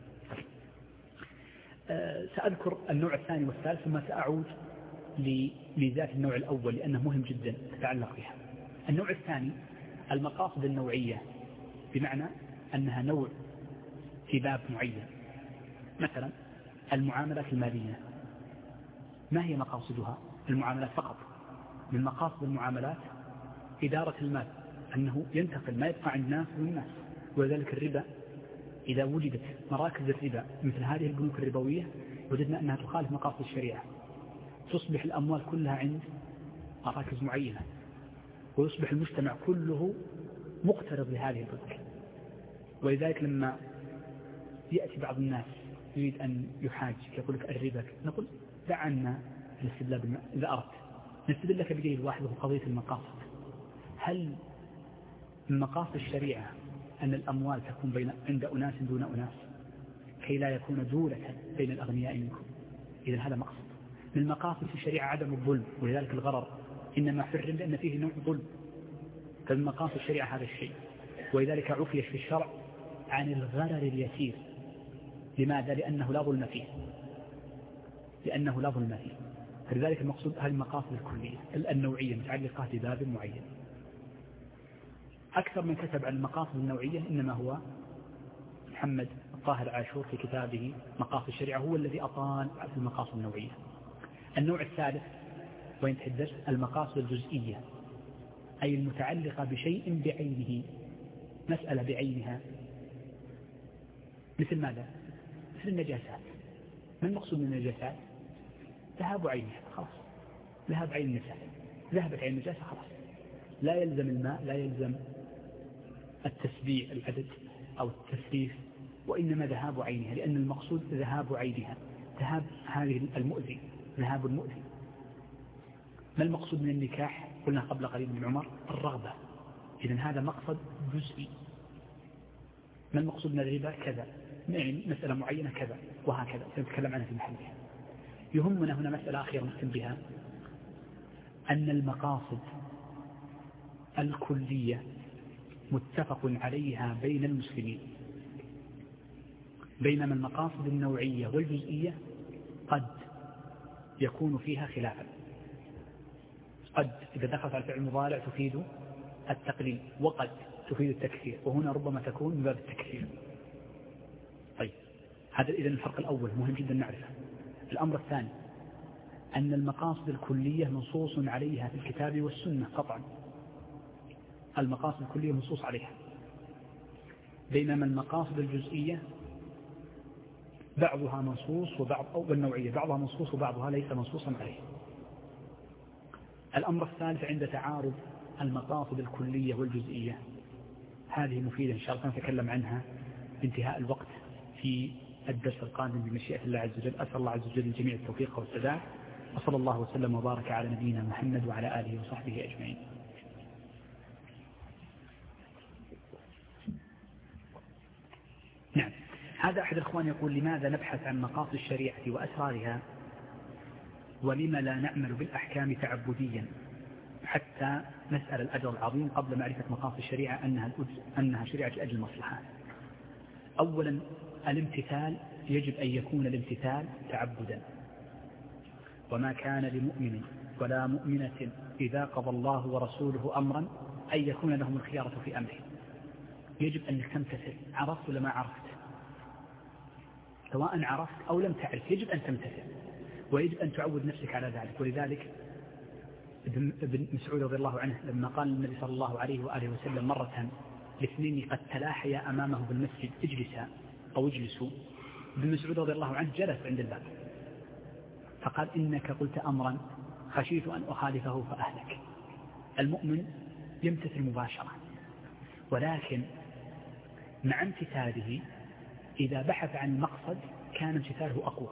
أه سأذكر النوع الثاني والثالث ثم سأعود لميزات النوع الأول لأنه مهم جدا تتعلق بها. النوع الثاني المقاصد النوعية، بمعنى أنها نوع في باب معين. مثلا المعاملات المالية، ما هي مقاصدها؟ المعاملات فقط. من مقاصد المعاملات إدارة المال، أنه ينتقل ما يبقى عند الناس والناس. وذلك الربا، إذا وجدت مراكز الربا مثل هذه البنوك الربوية وجدنا أنها تخالف مقاصد الشريعة، تصبح الأموال كلها عند مراكز معينة، ويصبح المجتمع كله مقترض لهذه البنوك. ولذلك لما يأتي بعض الناس يريد أن يحاج يقول لك الربا، نقول دع عنا الاستدلال بالماء إذا أردت، نستدل لك بدليل واحد وهو قضية المقاصد. هل من مقاصد الشريعة أن الأموال تكون بين عند أناس دون أناس كي لا يكون دولة بين الأغنياء منكم؟ إذا هذا مقصد. من مقاصد الشريعة عدم الظلم، ولذلك الغرر إنما حرم لأن فيه نوع ظلم. فمن مقاصد الشريعة هذا الشيء، ولذلك عفي في الشرع عن الغرر اليسير. لماذا؟ لأنه لا ظلم فيه، لأنه لا ظلم فيه. فلذلك المقصود هذه المقاصد الكلية النوعية متعلقة بباب معين. أكثر من كتب عن المقاصد النوعية إنما هو محمد الطاهر عاشور في كتابه مقاصد الشريعة، هو الذي أطال في المقاصد النوعية. النوع الثالث وينتهي الدرس المقاصد الجزئية، أي المتعلقة بشيء بعينه، مسألة بعينها. مثل ماذا؟ مثل النجاسات. ما المقصود من النجاسات؟ ذهاب عينها، خلاص، ذهاب عين النجاسة، ذهبت عين النجاسة خلاص، لا يلزم الماء، لا يلزم التسبيع العدد أو التسريف، وإنما ذهاب عينها، لأن المقصود ذهاب عينها، ذهاب هذه المؤذي، ذهاب المؤذي. ما المقصود من النكاح؟ قلنا قبل قليل من عمر الرغبة، إذن هذا مقصد جزئي. ما المقصود من الربا؟ كذا، يعني مسألة معينة كذا، وهكذا سنتكلم عنها في محلها. يهمنا هنا مسألة أخيرة نختم بها، أن المقاصد الكلية متفق عليها بين المسلمين، بينما المقاصد النوعية والجزئية قد يكون فيها خلافا. قد إذا دخلت على الفعل المضارع تفيد التقليل، وقد تفيد التكثير، وهنا ربما تكون من باب التكثير. طيب، هذا إذن الفرق الأول مهم جدا نعرفه. الأمر الثاني أن المقاصد الكلية منصوص عليها في الكتاب والسنة قطعا، المقاصد الكلية منصوص عليها، بينما المقاصد الجزئية بعضها منصوص وبعض أو النوعية بعضها منصوص وبعضها ليس منصوصا عليه. الأمر الثالث عند تعارض المقاصد الكلية والجزئية، هذه مفيدة إن شاء الله نتكلم عنها بانتهاء الوقت في الدرس القادم بمشيئة الله عز وجل. أسأل الله عز وجل الجميع التوفيق والسداد، وصلى الله وسلم وبارك على نبينا محمد وعلى آله وصحبه أجمعين. نعم، هذا أحد الأخوان يقول: لماذا نبحث عن مقاصد الشريعة وأسرارها ولما لا نعمل بالأحكام تعبديا حتى نسأل الأجر العظيم قبل معرفة مقاصد الشريعة أنها, أنها شريعة لأجل المصلحة؟ أولا، الامتثال يجب أن يكون الامتثال تعبدا، وما كان لمؤمن ولا مؤمنة إذا قضى الله ورسوله أمرا أن يكون لهم الخيارة في أمره. يجب أنك تمتثل، عرفت ولا ما عرفت، سواء عرفت أو لم تعرف يجب أن تمتثل، ويجب أن تعود نفسك على ذلك. ولذلك ابن مسعود رضي الله عنه لما قال النبي صلى الله عليه وآله وسلم مرة لاثنين قد تلاحيا أمامه بالمسجد: اجلسا أو اجلسوا، ابن مسعود رضي الله عنه جلس عند الباب فقال: إنك قلت أمرا خشيت أن أخالفه فأهلك. المؤمن يمتثل مباشرة، ولكن مع امتثاله إذا بحث عن المقصد كان امتثاله أقوى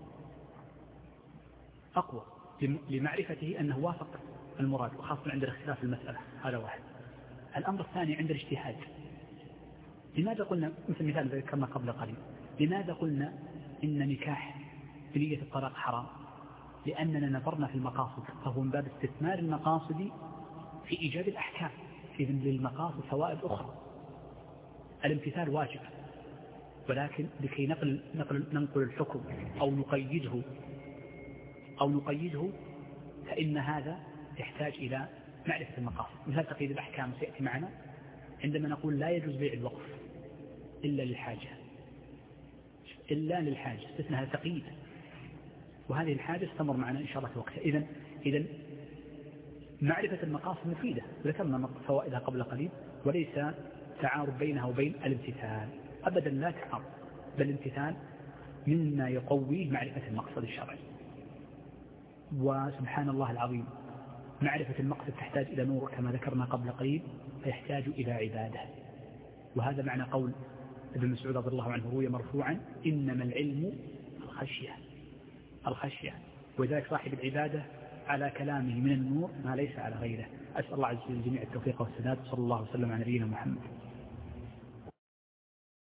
أقوى لمعرفته أنه وافق المراد، وخاصة عند الاختلاف في المسألة. هذا واحد. الأمر الثاني عند الاجتهاد. لماذا قلنا مثل مثال ذكرنا قبل قليل، لماذا قلنا إن نكاح بنية الطلاق حرام؟ لأننا نظرنا في المقاصد، فهو من باب استثمار المقاصد في إيجاد الأحكام. إذن للمقاصد فوائد أخرى. الامتثال واجب، ولكن لكي نقل, نقل, ننقل الحكم أو نقيده أو نقيده فإن هذا يحتاج إلى معرفة المقاصد. مثال تقييد الأحكام سيأتي معنا عندما نقول لا يجوز بيع الوقف إلا للحاجة، إلا للحاجة استثناء تقييد، وهذه الحاجة استمر معنا إن شاء الله في وقتها. إذن إذن معرفة المقاصد مفيدة، ذكرنا فوائدها قبل قليل، وليس تعارض بينها وبين الامتثال أبدا، لا تعارض، بل الامتثال مما يقويه معرفة المقصد الشرعي. وسبحان الله العظيم معرفة المقصد تحتاج إلى نور كما ذكرنا قبل قليل، فيحتاج إلى عبادة. وهذا معنى قول ابن مسعود رضي الله عنه روي مرفوعا: إنما العلم الخشية الخشية وذلك صاحب العبادة على كلامه من النور ما ليس على غيره. أسأل الله عز وجل الجميع التوفيق والسداد، صلى الله وسلم على نبينا محمد.